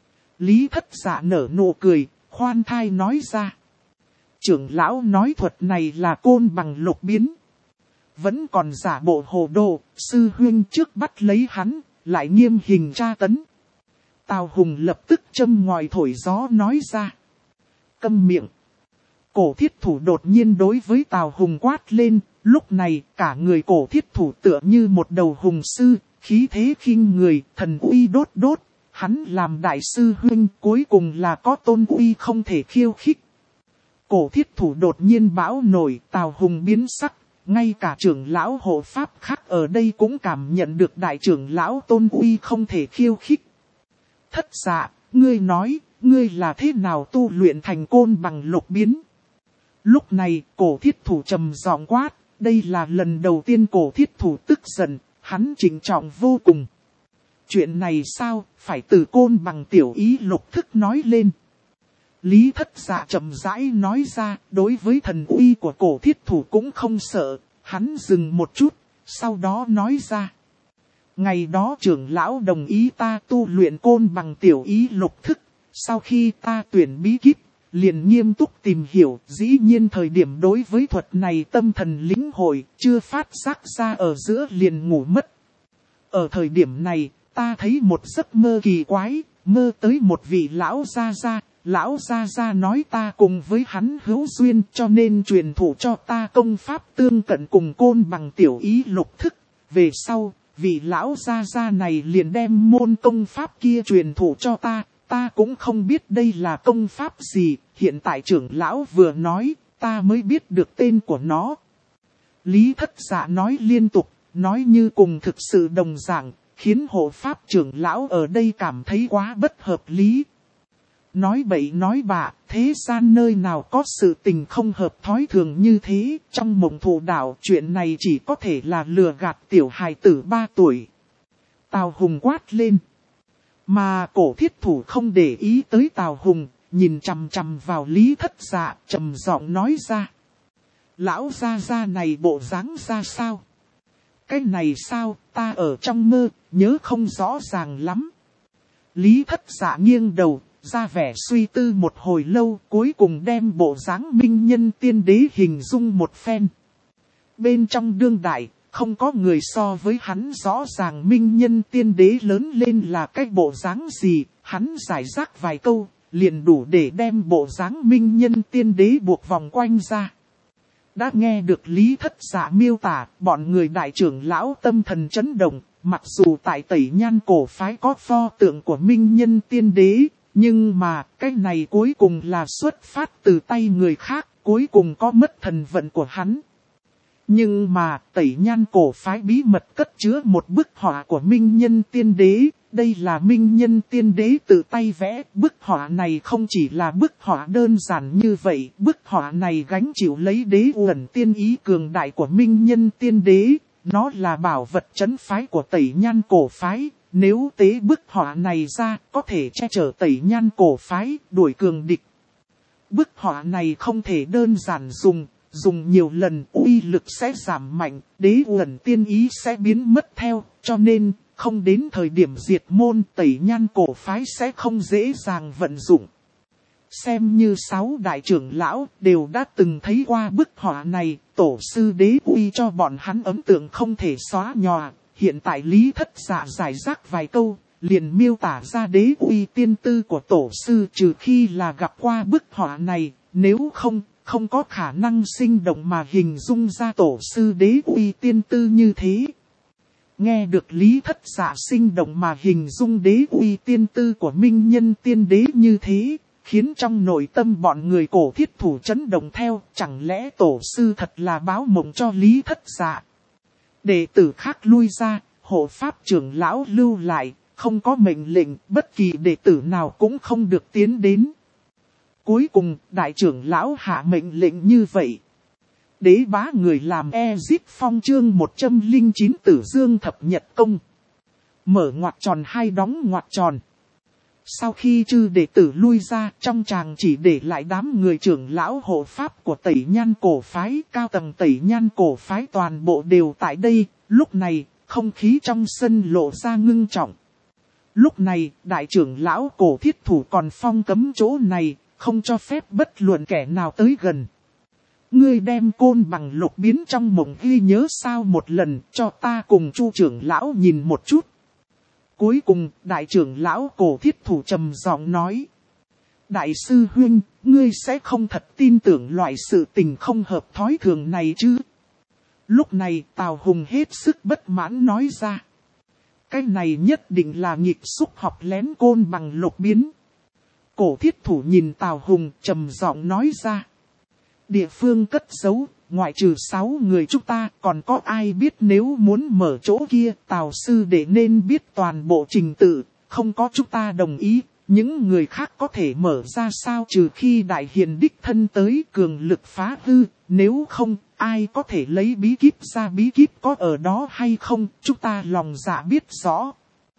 Lý Thất Dạ nở nụ cười, khoan thai nói ra. Trưởng lão nói thuật này là côn bằng lục biến. Vẫn còn giả bộ hồ đồ, sư huynh trước bắt lấy hắn, lại nghiêm hình tra tấn. Tào Hùng lập tức châm ngòi thổi gió nói ra. Câm miệng. Cổ thiết thủ đột nhiên đối với Tào Hùng quát lên, lúc này cả người cổ thiết thủ tựa như một đầu hùng sư, khí thế khinh người, thần uy đốt đốt. Hắn làm đại sư huynh cuối cùng là có tôn uy không thể khiêu khích. Cổ thiết thủ đột nhiên bão nổi, Tào Hùng biến sắc, ngay cả trưởng lão hộ pháp khác ở đây cũng cảm nhận được đại trưởng lão tôn uy không thể khiêu khích. Thất Dạ, ngươi nói, ngươi là thế nào tu luyện thành côn bằng lục biến? Lúc này, cổ thiết thủ trầm giọng quát, đây là lần đầu tiên cổ thiết thủ tức giận, hắn trịnh trọng vô cùng. Chuyện này sao, phải từ côn bằng tiểu ý lục thức nói lên. Lý Thất Dạ chậm rãi nói ra, đối với thần uy của cổ thiết thủ cũng không sợ, hắn dừng một chút, sau đó nói ra. Ngày đó trưởng lão đồng ý ta tu luyện côn bằng tiểu ý lục thức, sau khi ta tuyển bí kíp, liền nghiêm túc tìm hiểu, dĩ nhiên thời điểm đối với thuật này tâm thần lĩnh hội, chưa phát giác ra ở giữa liền ngủ mất. Ở thời điểm này, ta thấy một giấc mơ kỳ quái, mơ tới một vị lão gia gia nói ta cùng với hắn hữu duyên cho nên truyền thụ cho ta công pháp tương cận cùng côn bằng tiểu ý lục thức. Về sau, vị lão gia này liền đem môn công pháp kia truyền thụ cho ta, ta cũng không biết đây là công pháp gì, hiện tại trưởng lão vừa nói, ta mới biết được tên của nó. Lý Thất Dạ nói liên tục, nói như cùng thực sự đồng dạng, khiến hộ pháp trưởng lão ở đây cảm thấy quá bất hợp lý. Nói bậy nói bạ, thế gian nơi nào có sự tình không hợp thói thường như thế, trong mộng thủ đạo chuyện này chỉ có thể là lừa gạt tiểu hài tử 3 tuổi. Tào Hùng quát lên. Mà cổ thiết thủ không để ý tới Tào Hùng, nhìn chằm chằm vào Lý Thất Dạ, trầm giọng nói ra. Lão gia này bộ dáng ra sao? Cái này sao, ta ở trong mơ, nhớ không rõ ràng lắm. Lý Thất Dạ nghiêng đầu, ra vẻ suy tư một hồi lâu, cuối cùng đem bộ dáng minh nhân tiên đế hình dung một phen. Bên trong đương đại, không có người so với hắn rõ ràng minh nhân tiên đế lớn lên là cái bộ dáng gì, hắn giải rác vài câu, liền đủ để đem bộ dáng minh nhân tiên đế buộc vòng quanh ra. Đã nghe được Lý Thất Dạ miêu tả, bọn người đại trưởng lão tâm thần chấn động, mặc dù tại Tẩy Nhan cổ phái có pho tượng của minh nhân tiên đế, nhưng mà cái này cuối cùng là xuất phát từ tay người khác, cuối cùng có mất thần vận của hắn. Nhưng mà Tẩy Nhan cổ phái bí mật cất chứa một bức họa của minh nhân tiên đế, đây là minh nhân tiên đế tự tay vẽ. Bức họa này không chỉ là bức họa đơn giản như vậy, bức họa này gánh chịu lấy đế uẩn tiên ý cường đại của minh nhân tiên đế, nó là bảo vật trấn phái của Tẩy Nhan cổ phái. Nếu tế bức họa này ra, có thể che chở Tẩy Nhan cổ phái, đuổi cường địch. Bức họa này không thể đơn giản dùng, dùng nhiều lần uy lực sẽ giảm mạnh, đế uẩn tiên ý sẽ biến mất theo, cho nên không đến thời điểm diệt môn Tẩy Nhan cổ phái sẽ không dễ dàng vận dụng. Xem như 6 đại trưởng lão đều đã từng thấy qua bức họa này, tổ sư đế uy cho bọn hắn ấn tượng không thể xóa nhòa. Hiện tại Lý Thất Dạ giải rác vài câu, liền miêu tả ra đế uy tiên tư của tổ sư, trừ khi là gặp qua bức họa này, nếu không có khả năng sinh động mà hình dung ra tổ sư đế uy tiên tư như thế. Nghe được Lý Thất Dạ sinh động mà hình dung đế uy tiên tư của minh nhân tiên đế như thế, khiến trong nội tâm bọn người cổ thiết thủ chấn động theo, chẳng lẽ tổ sư thật là báo mộng cho Lý Thất Dạ. Đệ tử khác lui ra, hộ pháp trưởng lão lưu lại, không có mệnh lệnh, bất kỳ đệ tử nào cũng không được tiến đến. Cuối cùng, đại trưởng lão hạ mệnh lệnh như vậy. Đế bá người làm Ezip Phong chương 109 Tử Dương Thập Nhật Công. Mở ngoặc tròn hai đóng ngoặc tròn. Sau khi chư đệ tử lui ra, trong tràng chỉ để lại đám người trưởng lão hộ pháp của Tẩy Nhan cổ phái, cao tầng Tẩy Nhan cổ phái toàn bộ đều tại đây. Lúc này, không khí trong sân lộ ra ngưng trọng. Lúc này, đại trưởng lão cổ thiết thủ còn phong cấm chỗ này, không cho phép bất luận kẻ nào tới gần. Ngươi đem côn bằng lục biến trong mộng ghi nhớ sao một lần, cho ta cùng Chu trưởng lão nhìn một chút. Cuối cùng, đại trưởng lão cổ thiết thủ trầm giọng nói. Đại sư huynh, ngươi sẽ không thật tin tưởng loại sự tình không hợp thói thường này chứ? Lúc này, Tào Hùng hết sức bất mãn nói ra. Cái này nhất định là nghịch xúc học lén côn bằng lục biến. Cổ thiết thủ nhìn Tào Hùng trầm giọng nói ra. Địa phương cất giấu, ngoại trừ 6 người chúng ta, còn có ai biết nếu muốn mở chỗ kia, Tào sư để nên biết toàn bộ trình tự, không có chúng ta đồng ý, những người khác có thể mở ra sao, trừ khi đại hiền đích thân tới cường lực phá hư, nếu không, ai có thể lấy bí kíp ra, bí kíp có ở đó hay không, chúng ta lòng dạ biết rõ.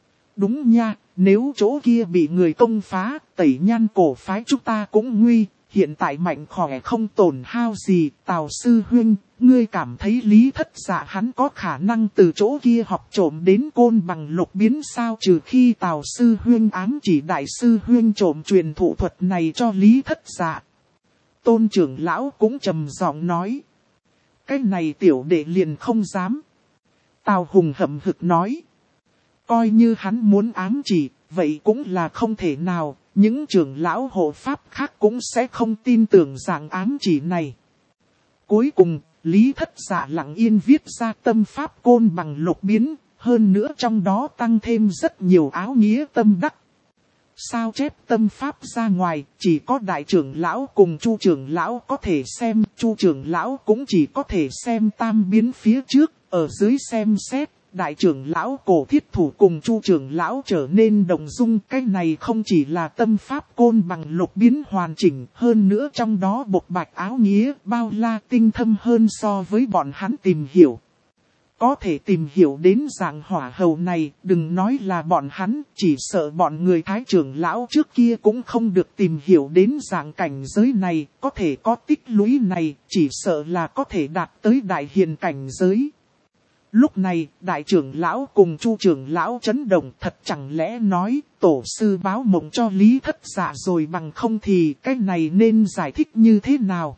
Đúng nha, nếu chỗ kia bị người công phá, Tẩy Nhan cổ phái chúng ta cũng nguy. Hiện tại mạnh khỏe không tổn hao gì, Tào sư huynh, ngươi cảm thấy Lý Thất Dạ hắn có khả năng từ chỗ kia học trộm đến côn bằng lục biến sao, trừ khi Tào sư huynh ám chỉ đại sư huynh trộm truyền thụ thuật này cho Lý Thất Dạ. Tôn trưởng lão cũng trầm giọng nói. Cái này tiểu đệ liền không dám. Tào Hùng hậm hực nói. Coi như hắn muốn ám chỉ, vậy cũng là không thể nào. Những trưởng lão hộ pháp khác cũng sẽ không tin tưởng dạng ám chỉ này. Cuối cùng, Lý Thất Dạ lặng yên viết ra tâm pháp côn bằng lục biến, hơn nữa trong đó tăng thêm rất nhiều áo nghĩa tâm đắc. Sao chép tâm pháp ra ngoài, chỉ có đại trưởng lão cùng Chu trưởng lão có thể xem, Chu trưởng lão cũng chỉ có thể xem tam biến phía trước, ở dưới xem xét. Đại trưởng lão cổ thiết thủ cùng Chu trưởng lão trở nên đồng dung, cái này không chỉ là tâm pháp côn bằng lục biến hoàn chỉnh, hơn nữa trong đó bộc bạch áo nghĩa bao la tinh thâm hơn so với bọn hắn tìm hiểu. Có thể tìm hiểu đến dạng hỏa hầu này, đừng nói là bọn hắn, chỉ sợ bọn người thái trưởng lão trước kia cũng không được tìm hiểu đến dạng cảnh giới này, có thể có tích lũy này, chỉ sợ là có thể đạt tới đại hiền cảnh giới. Lúc này, đại trưởng lão cùng Chu trưởng lão chấn động, thật chẳng lẽ nói, tổ sư báo mộng cho Lý Thất Dạ rồi, bằng không thì cái này nên giải thích như thế nào?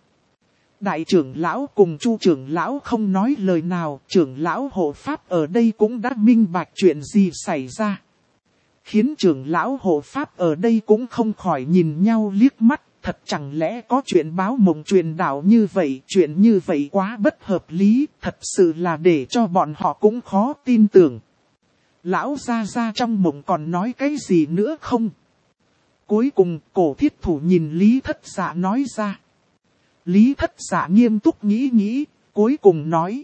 Đại trưởng lão cùng Chu trưởng lão không nói lời nào, trưởng lão hộ pháp ở đây cũng đã minh bạch chuyện gì xảy ra. Khiến trưởng lão hộ pháp ở đây cũng không khỏi nhìn nhau liếc mắt. Thật chẳng lẽ có chuyện báo mộng truyền đạo như vậy, chuyện như vậy quá bất hợp lý, thật sự là để cho bọn họ cũng khó tin tưởng. Lão gia trong mộng còn nói cái gì nữa không? Cuối cùng, cổ thiết thủ nhìn Lý Thất Dạ nói ra. Lý Thất Dạ nghiêm túc nghĩ, cuối cùng nói.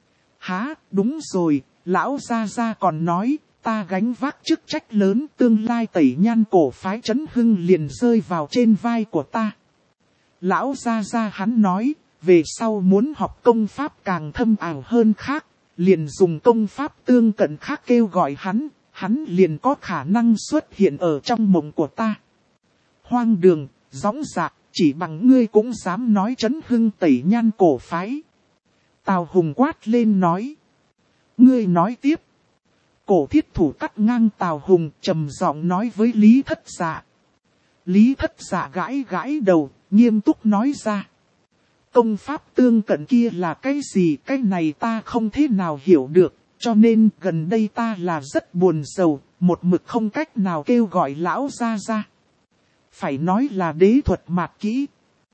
Hả, đúng rồi, lão gia còn nói. Ta gánh vác chức trách lớn, tương lai Tẩy Nhan cổ phái Trấn Hưng liền rơi vào trên vai của ta. Lão gia hắn nói, về sau muốn học công pháp càng thâm ảo hơn khác, liền dùng công pháp tương cận khác kêu gọi hắn liền có khả năng xuất hiện ở trong mộng của ta. Hoang đường, dõng dạc, chỉ bằng ngươi cũng dám nói trấn hưng Tẩy Nhan cổ phái. Tào Hùng quát lên nói. Ngươi nói tiếp. Cổ Thiết Thủ cắt ngang Tào Hùng trầm giọng nói với Lý Thất Dạ. Lý Thất Dạ gãi gãi đầu, nghiêm túc nói ra. Công pháp tương cận kia là cái gì? Cái này ta không thế nào hiểu được, cho nên gần đây ta là rất buồn rầu, một mực không cách nào kêu gọi lão ra ra. Phải nói là đế thuật mạt kỹ.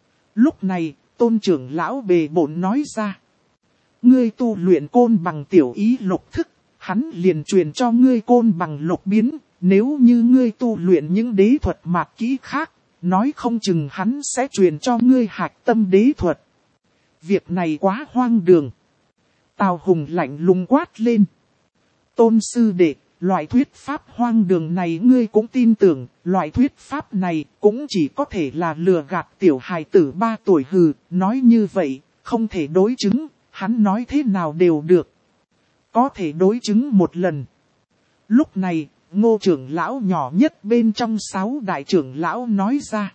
Lúc này, Tôn trưởng lão bề bộn nói ra. Ngươi tu luyện côn bằng tiểu ý lục thức, hắn liền truyền cho ngươi côn bằng lục biến. Nếu như ngươi tu luyện những đế thuật mạt kỹ khác, nói không chừng hắn sẽ truyền cho ngươi hạch tâm đế thuật. Việc này quá hoang đường. Tào Hùng lạnh lùng quát lên. Tôn sư đệ, loại thuyết pháp hoang đường này ngươi cũng tin tưởng, loại thuyết pháp này cũng chỉ có thể là lừa gạt tiểu hài tử 3 tuổi hừ, nói như vậy, không thể đối chứng, hắn nói thế nào đều được. Có thể đối chứng một lần. Lúc này, Ngô trưởng lão nhỏ nhất bên trong 6 đại trưởng lão nói ra.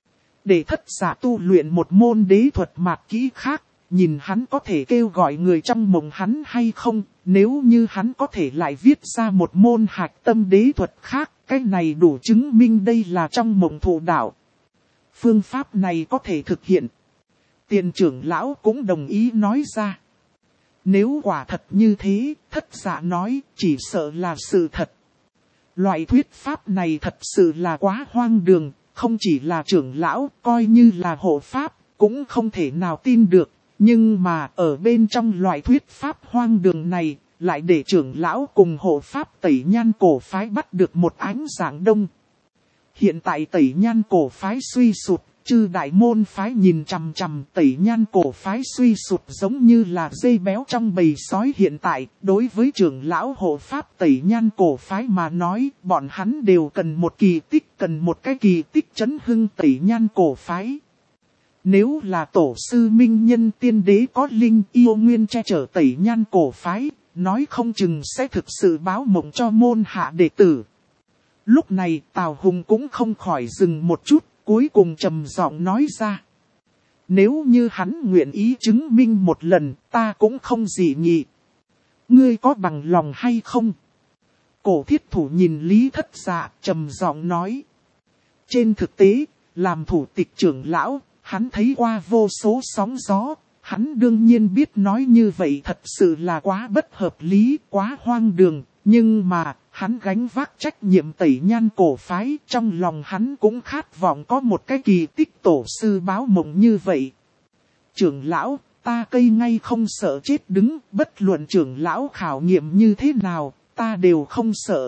Để Thất Dạ tu luyện một môn đế thuật mạt kỹ khác, nhìn hắn có thể kêu gọi người trong mộng hắn hay không, nếu như hắn có thể lại viết ra một môn hạch tâm đế thuật khác, cái này đủ chứng minh đây là trong mộng thụ đạo. Phương pháp này có thể thực hiện. Tiền trưởng lão cũng đồng ý nói ra. Nếu quả thật như thế, Thất Dạ nói, chỉ sợ là sự thật. Loại thuyết pháp này thật sự là quá hoang đường, không chỉ là trưởng lão, coi như là hộ pháp, cũng không thể nào tin được. Nhưng mà ở bên trong loại thuyết pháp hoang đường này, lại để trưởng lão cùng hộ pháp Tẩy Nhan cổ phái bắt được một ánh sáng đông. Hiện tại Tẩy Nhan cổ phái suy sụp, chư đại môn phái nhìn chằm chằm Tẩy Nhan cổ phái suy sụp giống như là dây béo trong bầy sói hiện tại. Đối với trưởng lão hộ pháp Tẩy Nhan cổ phái mà nói, bọn hắn đều cần một kỳ tích, cần một cái kỳ tích chấn hưng Tẩy Nhan cổ phái. Nếu là tổ sư minh nhân tiên đế có linh yêu nguyên che chở Tẩy Nhan cổ phái, nói không chừng sẽ thực sự báo mộng cho môn hạ đệ tử. Lúc này Tào Hùng cũng không khỏi dừng một chút, cuối cùng trầm giọng nói ra. Nếu như hắn nguyện ý chứng minh một lần, ta cũng không dị nghị. Ngươi có bằng lòng hay không? Cổ Thiết Thủ nhìn Lý Thất Dạ, trầm giọng nói. Trên thực tế, làm thủ tịch trưởng lão, hắn thấy qua vô số sóng gió, hắn đương nhiên biết nói như vậy thật sự là quá bất hợp lý, quá hoang đường, nhưng mà, hắn gánh vác trách nhiệm Tẩy Nhan cổ phái, trong lòng hắn cũng khát vọng có một cái kỳ tích tổ sư báo mộng như vậy. Trưởng lão, ta cây ngay không sợ chết đứng, bất luận trưởng lão khảo nghiệm như thế nào, ta đều không sợ.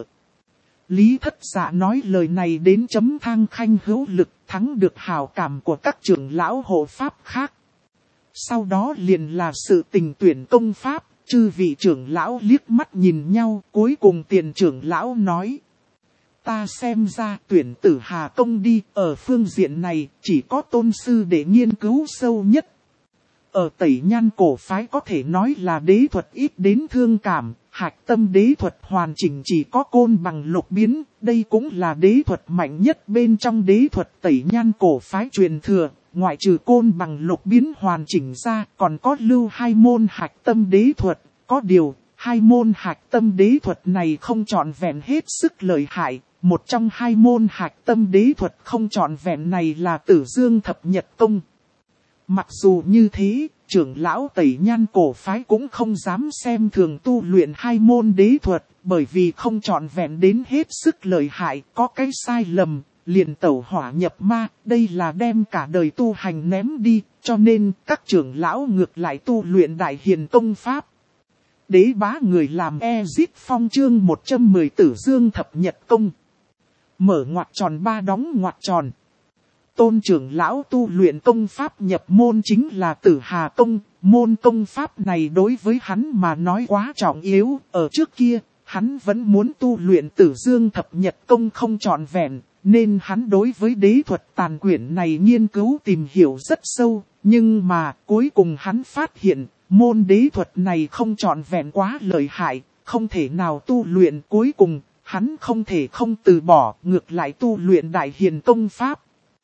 Lý Thất Dạ nói lời này đến chấm thang khanh hữu lực, thắng được hào cảm của các trưởng lão hộ pháp khác. Sau đó liền là sự tình tuyển công pháp, chư vị trưởng lão liếc mắt nhìn nhau, cuối cùng Tiền trưởng lão nói. Ta xem ra tuyển Tử Hà công đi, ở phương diện này chỉ có Tôn sư để nghiên cứu sâu nhất. Ở Tẩy Nhan cổ phái có thể nói là đế thuật ít đến thương cảm, hạch tâm đế thuật hoàn chỉnh chỉ có côn bằng lục biến, đây cũng là đế thuật mạnh nhất bên trong đế thuật Tẩy Nhan cổ phái truyền thừa, ngoại trừ côn bằng lục biến hoàn chỉnh ra, còn có lưu 2 môn hạch tâm đế thuật, có điều, 2 môn hạch tâm đế thuật này không trọn vẹn hết sức lợi hại, một trong 2 môn hạch tâm đế thuật không trọn vẹn này là Tử Dương Thập Nhật Công. Mặc dù như thế, trưởng lão Tẩy Nhan cổ phái cũng không dám xem thường tu luyện 2 môn đế thuật, bởi vì không trọn vẹn đến hết sức lợi hại, có cái sai lầm, liền tẩu hỏa nhập ma, đây là đem cả đời tu hành ném đi, cho nên các trưởng lão ngược lại tu luyện Đại Hiền công pháp. Đế bá người làm Ezit Phong chương 110 Tử Dương Thập Nhật Công. Mở ngoặc tròn 3 đóng ngoặc tròn. Tôn trưởng lão tu luyện công pháp nhập môn chính là Tử Hà Công, môn công pháp này đối với hắn mà nói quá trọng yếu, ở trước kia, hắn vẫn muốn tu luyện Tử Dương Thập Nhật Công không trọn vẹn, nên hắn đối với đế thuật tàn quyển này nghiên cứu tìm hiểu rất sâu, nhưng mà cuối cùng hắn phát hiện, môn đế thuật này không trọn vẹn quá lợi hại, không thể nào tu luyện cuối cùng, hắn không thể không từ bỏ, ngược lại tu luyện Đại Hiền công pháp.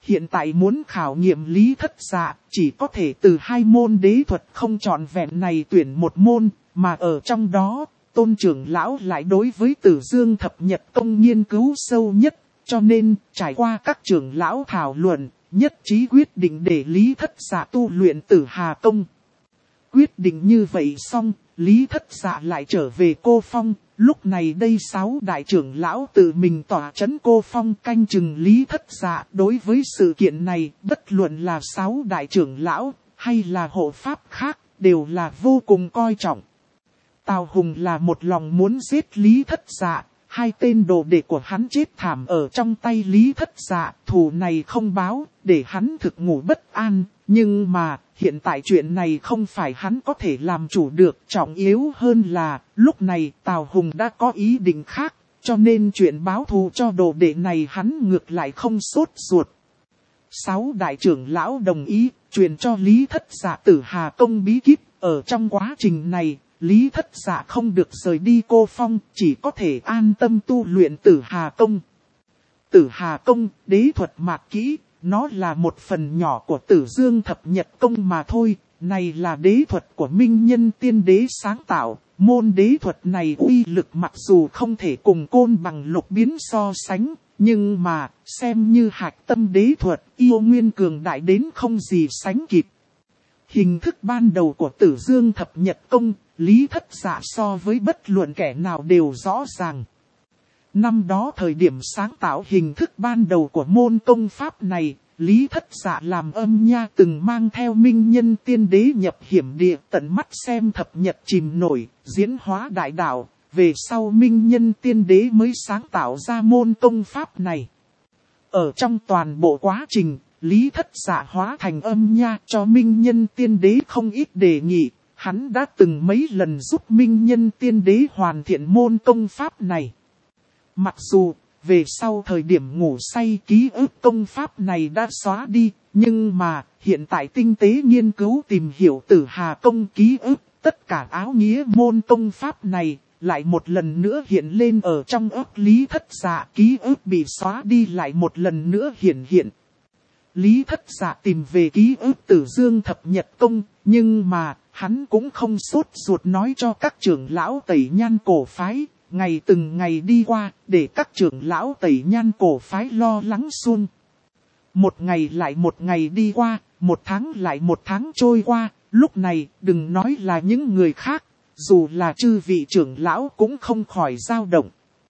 hiện tại muốn khảo nghiệm Lý Thất Dạ, chỉ có thể từ 2 môn đế thuật không trọn vẹn này tuyển một môn, mà ở trong đó, Tôn trưởng lão lại đối với Tử Dương Thập Nhật Công nghiên cứu sâu nhất, cho nên trải qua các trưởng lão thảo luận, nhất trí quyết định để Lý Thất Dạ tu luyện Tử Hà Công. Quyết định như vậy xong, Lý Thất Dạ lại trở về Cô Phong, lúc này đây 6 đại trưởng lão tự mình tỏa trấn Cô Phong canh chừng Lý Thất Dạ. Đối với sự kiện này, bất luận là 6 đại trưởng lão, hay là hộ pháp khác, đều là vô cùng coi trọng. Tào Hùng là một lòng muốn giết Lý Thất Dạ, 2 tên đồ đệ của hắn chết thảm ở trong tay Lý Thất Dạ, thù này không báo, để hắn thực ngủ bất an, nhưng mà, hiện tại chuyện này không phải hắn có thể làm chủ được, trọng yếu hơn là, lúc này Tào Hùng đã có ý định khác, cho nên chuyện báo thù cho đồ đệ này hắn ngược lại không sốt ruột. 6 đại trưởng lão đồng ý, truyền cho Lý Thất Dạ Tử Hà Công bí kíp, ở trong quá trình này, Lý Thất Dạ không được rời đi Cô Phong, chỉ có thể an tâm tu luyện Tử Hà Công. Tử Hà Công, đế thuật mạc kỹ, nó là một phần nhỏ của Tử Dương Thập Nhật Công mà thôi, này là đế thuật của Minh Nhân Tiên Đế sáng tạo, môn đế thuật này uy lực mặc dù không thể cùng Côn Bằng Lục Biến so sánh, nhưng mà, xem như hạch tâm đế thuật, yêu nguyên cường đại đến không gì sánh kịp. Hình thức ban đầu của Tử Dương Thập Nhật Công, Lý Thất Dạ so với bất luận kẻ nào đều rõ ràng. Năm đó thời điểm sáng tạo hình thức ban đầu của môn công pháp này, Lý Thất Dạ làm âm nha từng mang theo Minh Nhân Tiên Đế nhập hiểm địa tận mắt xem thập nhật chìm nổi, diễn hóa đại đạo, về sau Minh Nhân Tiên Đế mới sáng tạo ra môn công pháp này. Ở trong toàn bộ quá trình, Lý Thất Dạ hóa thành âm nha cho Minh Nhân Tiên Đế không ít đề nghị, hắn đã từng mấy lần giúp Minh Nhân Tiên Đế hoàn thiện môn công pháp này. Mặc dù, về sau thời điểm ngủ say ký ức công pháp này đã xóa đi, nhưng mà, hiện tại tinh tế nghiên cứu tìm hiểu Tử Hà Công ký ức, tất cả áo nghĩa môn công pháp này, lại một lần nữa hiện lên ở trong óc Lý Thất Dạ, ký ức bị xóa đi lại một lần nữa hiện. Lý Thất Dạ tìm về ký ức Tử Dương Thập Nhật Công, nhưng mà, hắn cũng không sốt ruột nói cho các trưởng lão Tẩy Nhan cổ phái. Ngày từng ngày đi qua, để các trưởng lão Tẩy Nhan cổ phái lo lắng suông. Một ngày lại một ngày đi qua, 1 tháng lại 1 tháng trôi qua, lúc này đừng nói là những người khác, dù là chư vị trưởng lão cũng không khỏi dao động.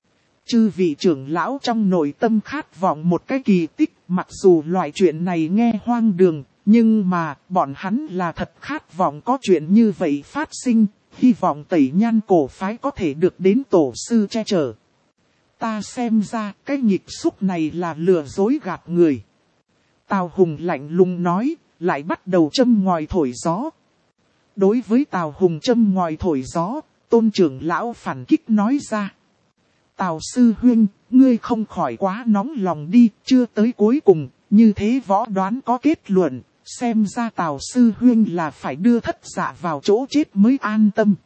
Chư vị trưởng lão trong nội tâm khát vọng một cái kỳ tích, mặc dù loại chuyện này nghe hoang đường, nhưng mà bọn hắn là thật khát vọng có chuyện như vậy phát sinh. Hy vọng Tẩy Nhan cổ phái có thể được đến tổ sư che chở. Ta xem ra cái nhịp xúc này là lừa dối gạt người. Tào Hùng lạnh lùng nói, lại bắt đầu châm ngòi thổi gió. Đối với Tào Hùng châm ngòi thổi gió, Tôn trưởng lão phản kích nói ra. Tào sư huynh, ngươi không khỏi quá nóng lòng đi, chưa tới cuối cùng, như thế võ đoán có kết luận. Xem ra Tào sư huynh là phải đưa Thất Dạ vào chỗ chết mới an tâm.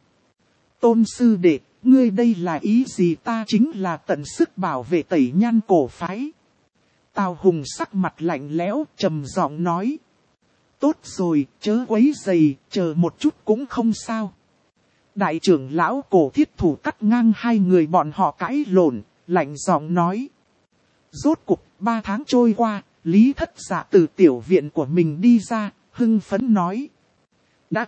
Tôn sư đệ, ngươi đây là ý gì? Ta chính là tận sức bảo vệ Tẩy Nhan cổ phái. Tào Hùng sắc mặt lạnh lẽo, trầm giọng nói. Tốt rồi, chớ quấy rầy, chờ một chút cũng không sao. Đại trưởng lão Cổ Thiết Thủ cắt ngang 2 người bọn họ cãi lộn, lạnh giọng nói. Rốt cục 3 tháng trôi qua. Lý Thất Dạ từ tiểu viện của mình đi ra, hưng phấn nói. Đã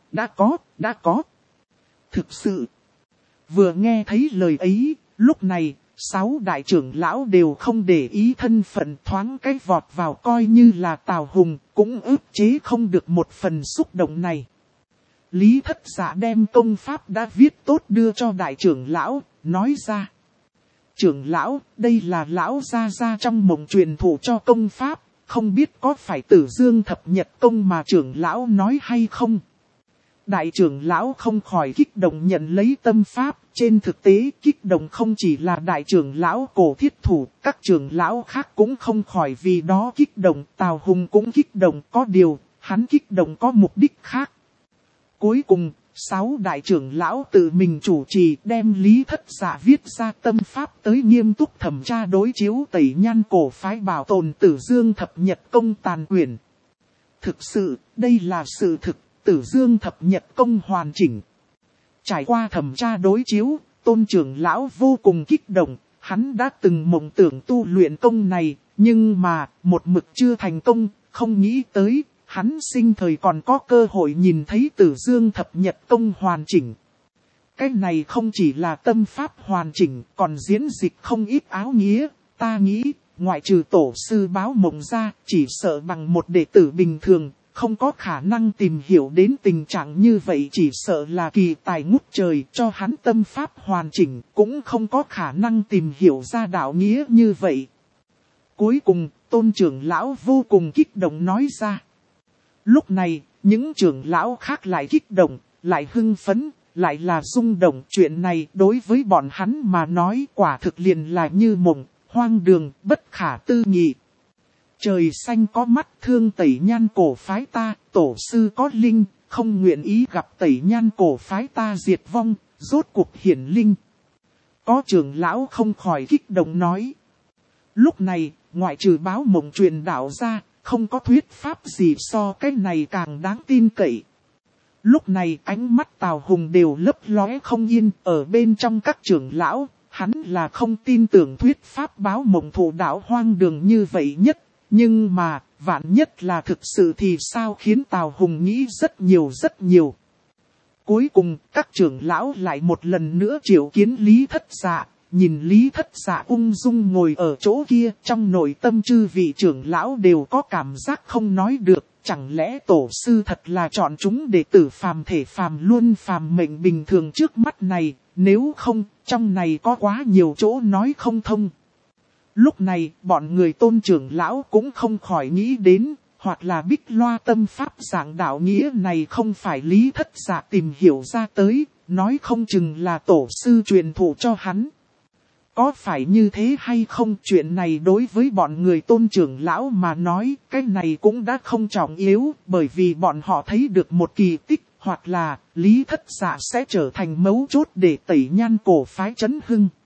có. Thực sự, vừa nghe thấy lời ấy, lúc này, 6 đại trưởng lão đều không để ý thân phận thoáng cái vọt vào coi như là Tào Hùng, cũng ức chế không được một phần xúc động này. Lý Thất Dạ đem công pháp đã viết tốt đưa cho đại trưởng lão, nói ra. Trưởng lão, đây là lão gia trong mộng truyền thụ cho công pháp, không biết có phải Tử Dương Thập Nhật Công mà trưởng lão nói hay không? Đại trưởng lão không khỏi kích động nhận lấy tâm pháp, trên thực tế kích động không chỉ là đại trưởng lão Cổ Thiết Thủ, các trưởng lão khác cũng không khỏi vì đó kích động, Tào Hùng cũng kích động, có điều, hắn kích động có mục đích khác. Cuối cùng, 6 đại trưởng lão tự mình chủ trì đem Lý Thất Dạ viết ra tâm pháp tới nghiêm túc thẩm tra đối chiếu tẩy nhan cổ phái bảo tồn Tử Dương Thập Nhật Công tàn quyển. Thực sự, đây là sự thực, Tử Dương Thập Nhật Công hoàn chỉnh. Trải qua thẩm tra đối chiếu, Tôn trưởng lão vô cùng kích động, hắn đã từng mộng tưởng tu luyện công này, nhưng mà, một mực chưa thành công, không nghĩ tới, hắn sinh thời còn có cơ hội nhìn thấy Tử Dương Thập Nhật Công hoàn chỉnh. Cái này không chỉ là tâm pháp hoàn chỉnh, còn diễn dịch không ít áo nghĩa, ta nghĩ, ngoại trừ tổ sư báo mộng ra, chỉ sợ bằng một đệ tử bình thường, không có khả năng tìm hiểu đến tình trạng như vậy, chỉ sợ là kỳ tài ngút trời, cho hắn tâm pháp hoàn chỉnh, cũng không có khả năng tìm hiểu ra đạo nghĩa như vậy. Cuối cùng, Tôn trưởng lão vô cùng kích động nói ra. Lúc này, những trưởng lão khác lại kích động, lại hưng phấn, lại là rung động. Chuyện này đối với bọn hắn mà nói quả thực liền là như mộng, hoang đường, bất khả tư nghị. Trời xanh có mắt thương tẩy nhan cổ phái ta, tổ sư có linh, không nguyện ý gặp tẩy nhan cổ phái ta diệt vong, rốt cuộc hiển linh. Có trưởng lão không khỏi kích động nói. Lúc này, ngoại trừ báo mộng truyền đạo ra, không có thuyết pháp gì so cái này càng đáng tin cậy. Lúc này ánh mắt Tào Hùng đều lấp lóe không yên, ở bên trong các trưởng lão, hắn là không tin tưởng thuyết pháp báo mộng thủ đạo hoang đường như vậy nhất. Nhưng mà, vạn nhất là thực sự thì sao, khiến Tào Hùng nghĩ rất nhiều. Cuối cùng, các trưởng lão lại một lần nữa triệu kiến Lý Thất Dạ. Nhìn Lý Thất Dạ ung dung ngồi ở chỗ kia, trong nội tâm chư vị trưởng lão đều có cảm giác không nói được. Chẳng lẽ tổ sư thật là chọn chúng đệ tử phàm thể phàm luôn phàm mệnh bình thường trước mắt này, nếu không, trong này có quá nhiều chỗ nói không thông. Lúc này, bọn người Tôn trưởng lão cũng không khỏi nghĩ đến, hoặc là Bích Loa tâm pháp giảng đạo nghĩa này không phải Lý Thất Dạ tìm hiểu ra tới, nói không chừng là tổ sư truyền thụ cho hắn. Có phải như thế hay không, chuyện này đối với bọn người Tôn trưởng lão mà nói, cái này cũng đã không trọng yếu, bởi vì bọn họ thấy được một kỳ tích, hoặc là Lý Thất Dạ sẽ trở thành mấu chốt để tẩy nhan cổ phái chấn hưng.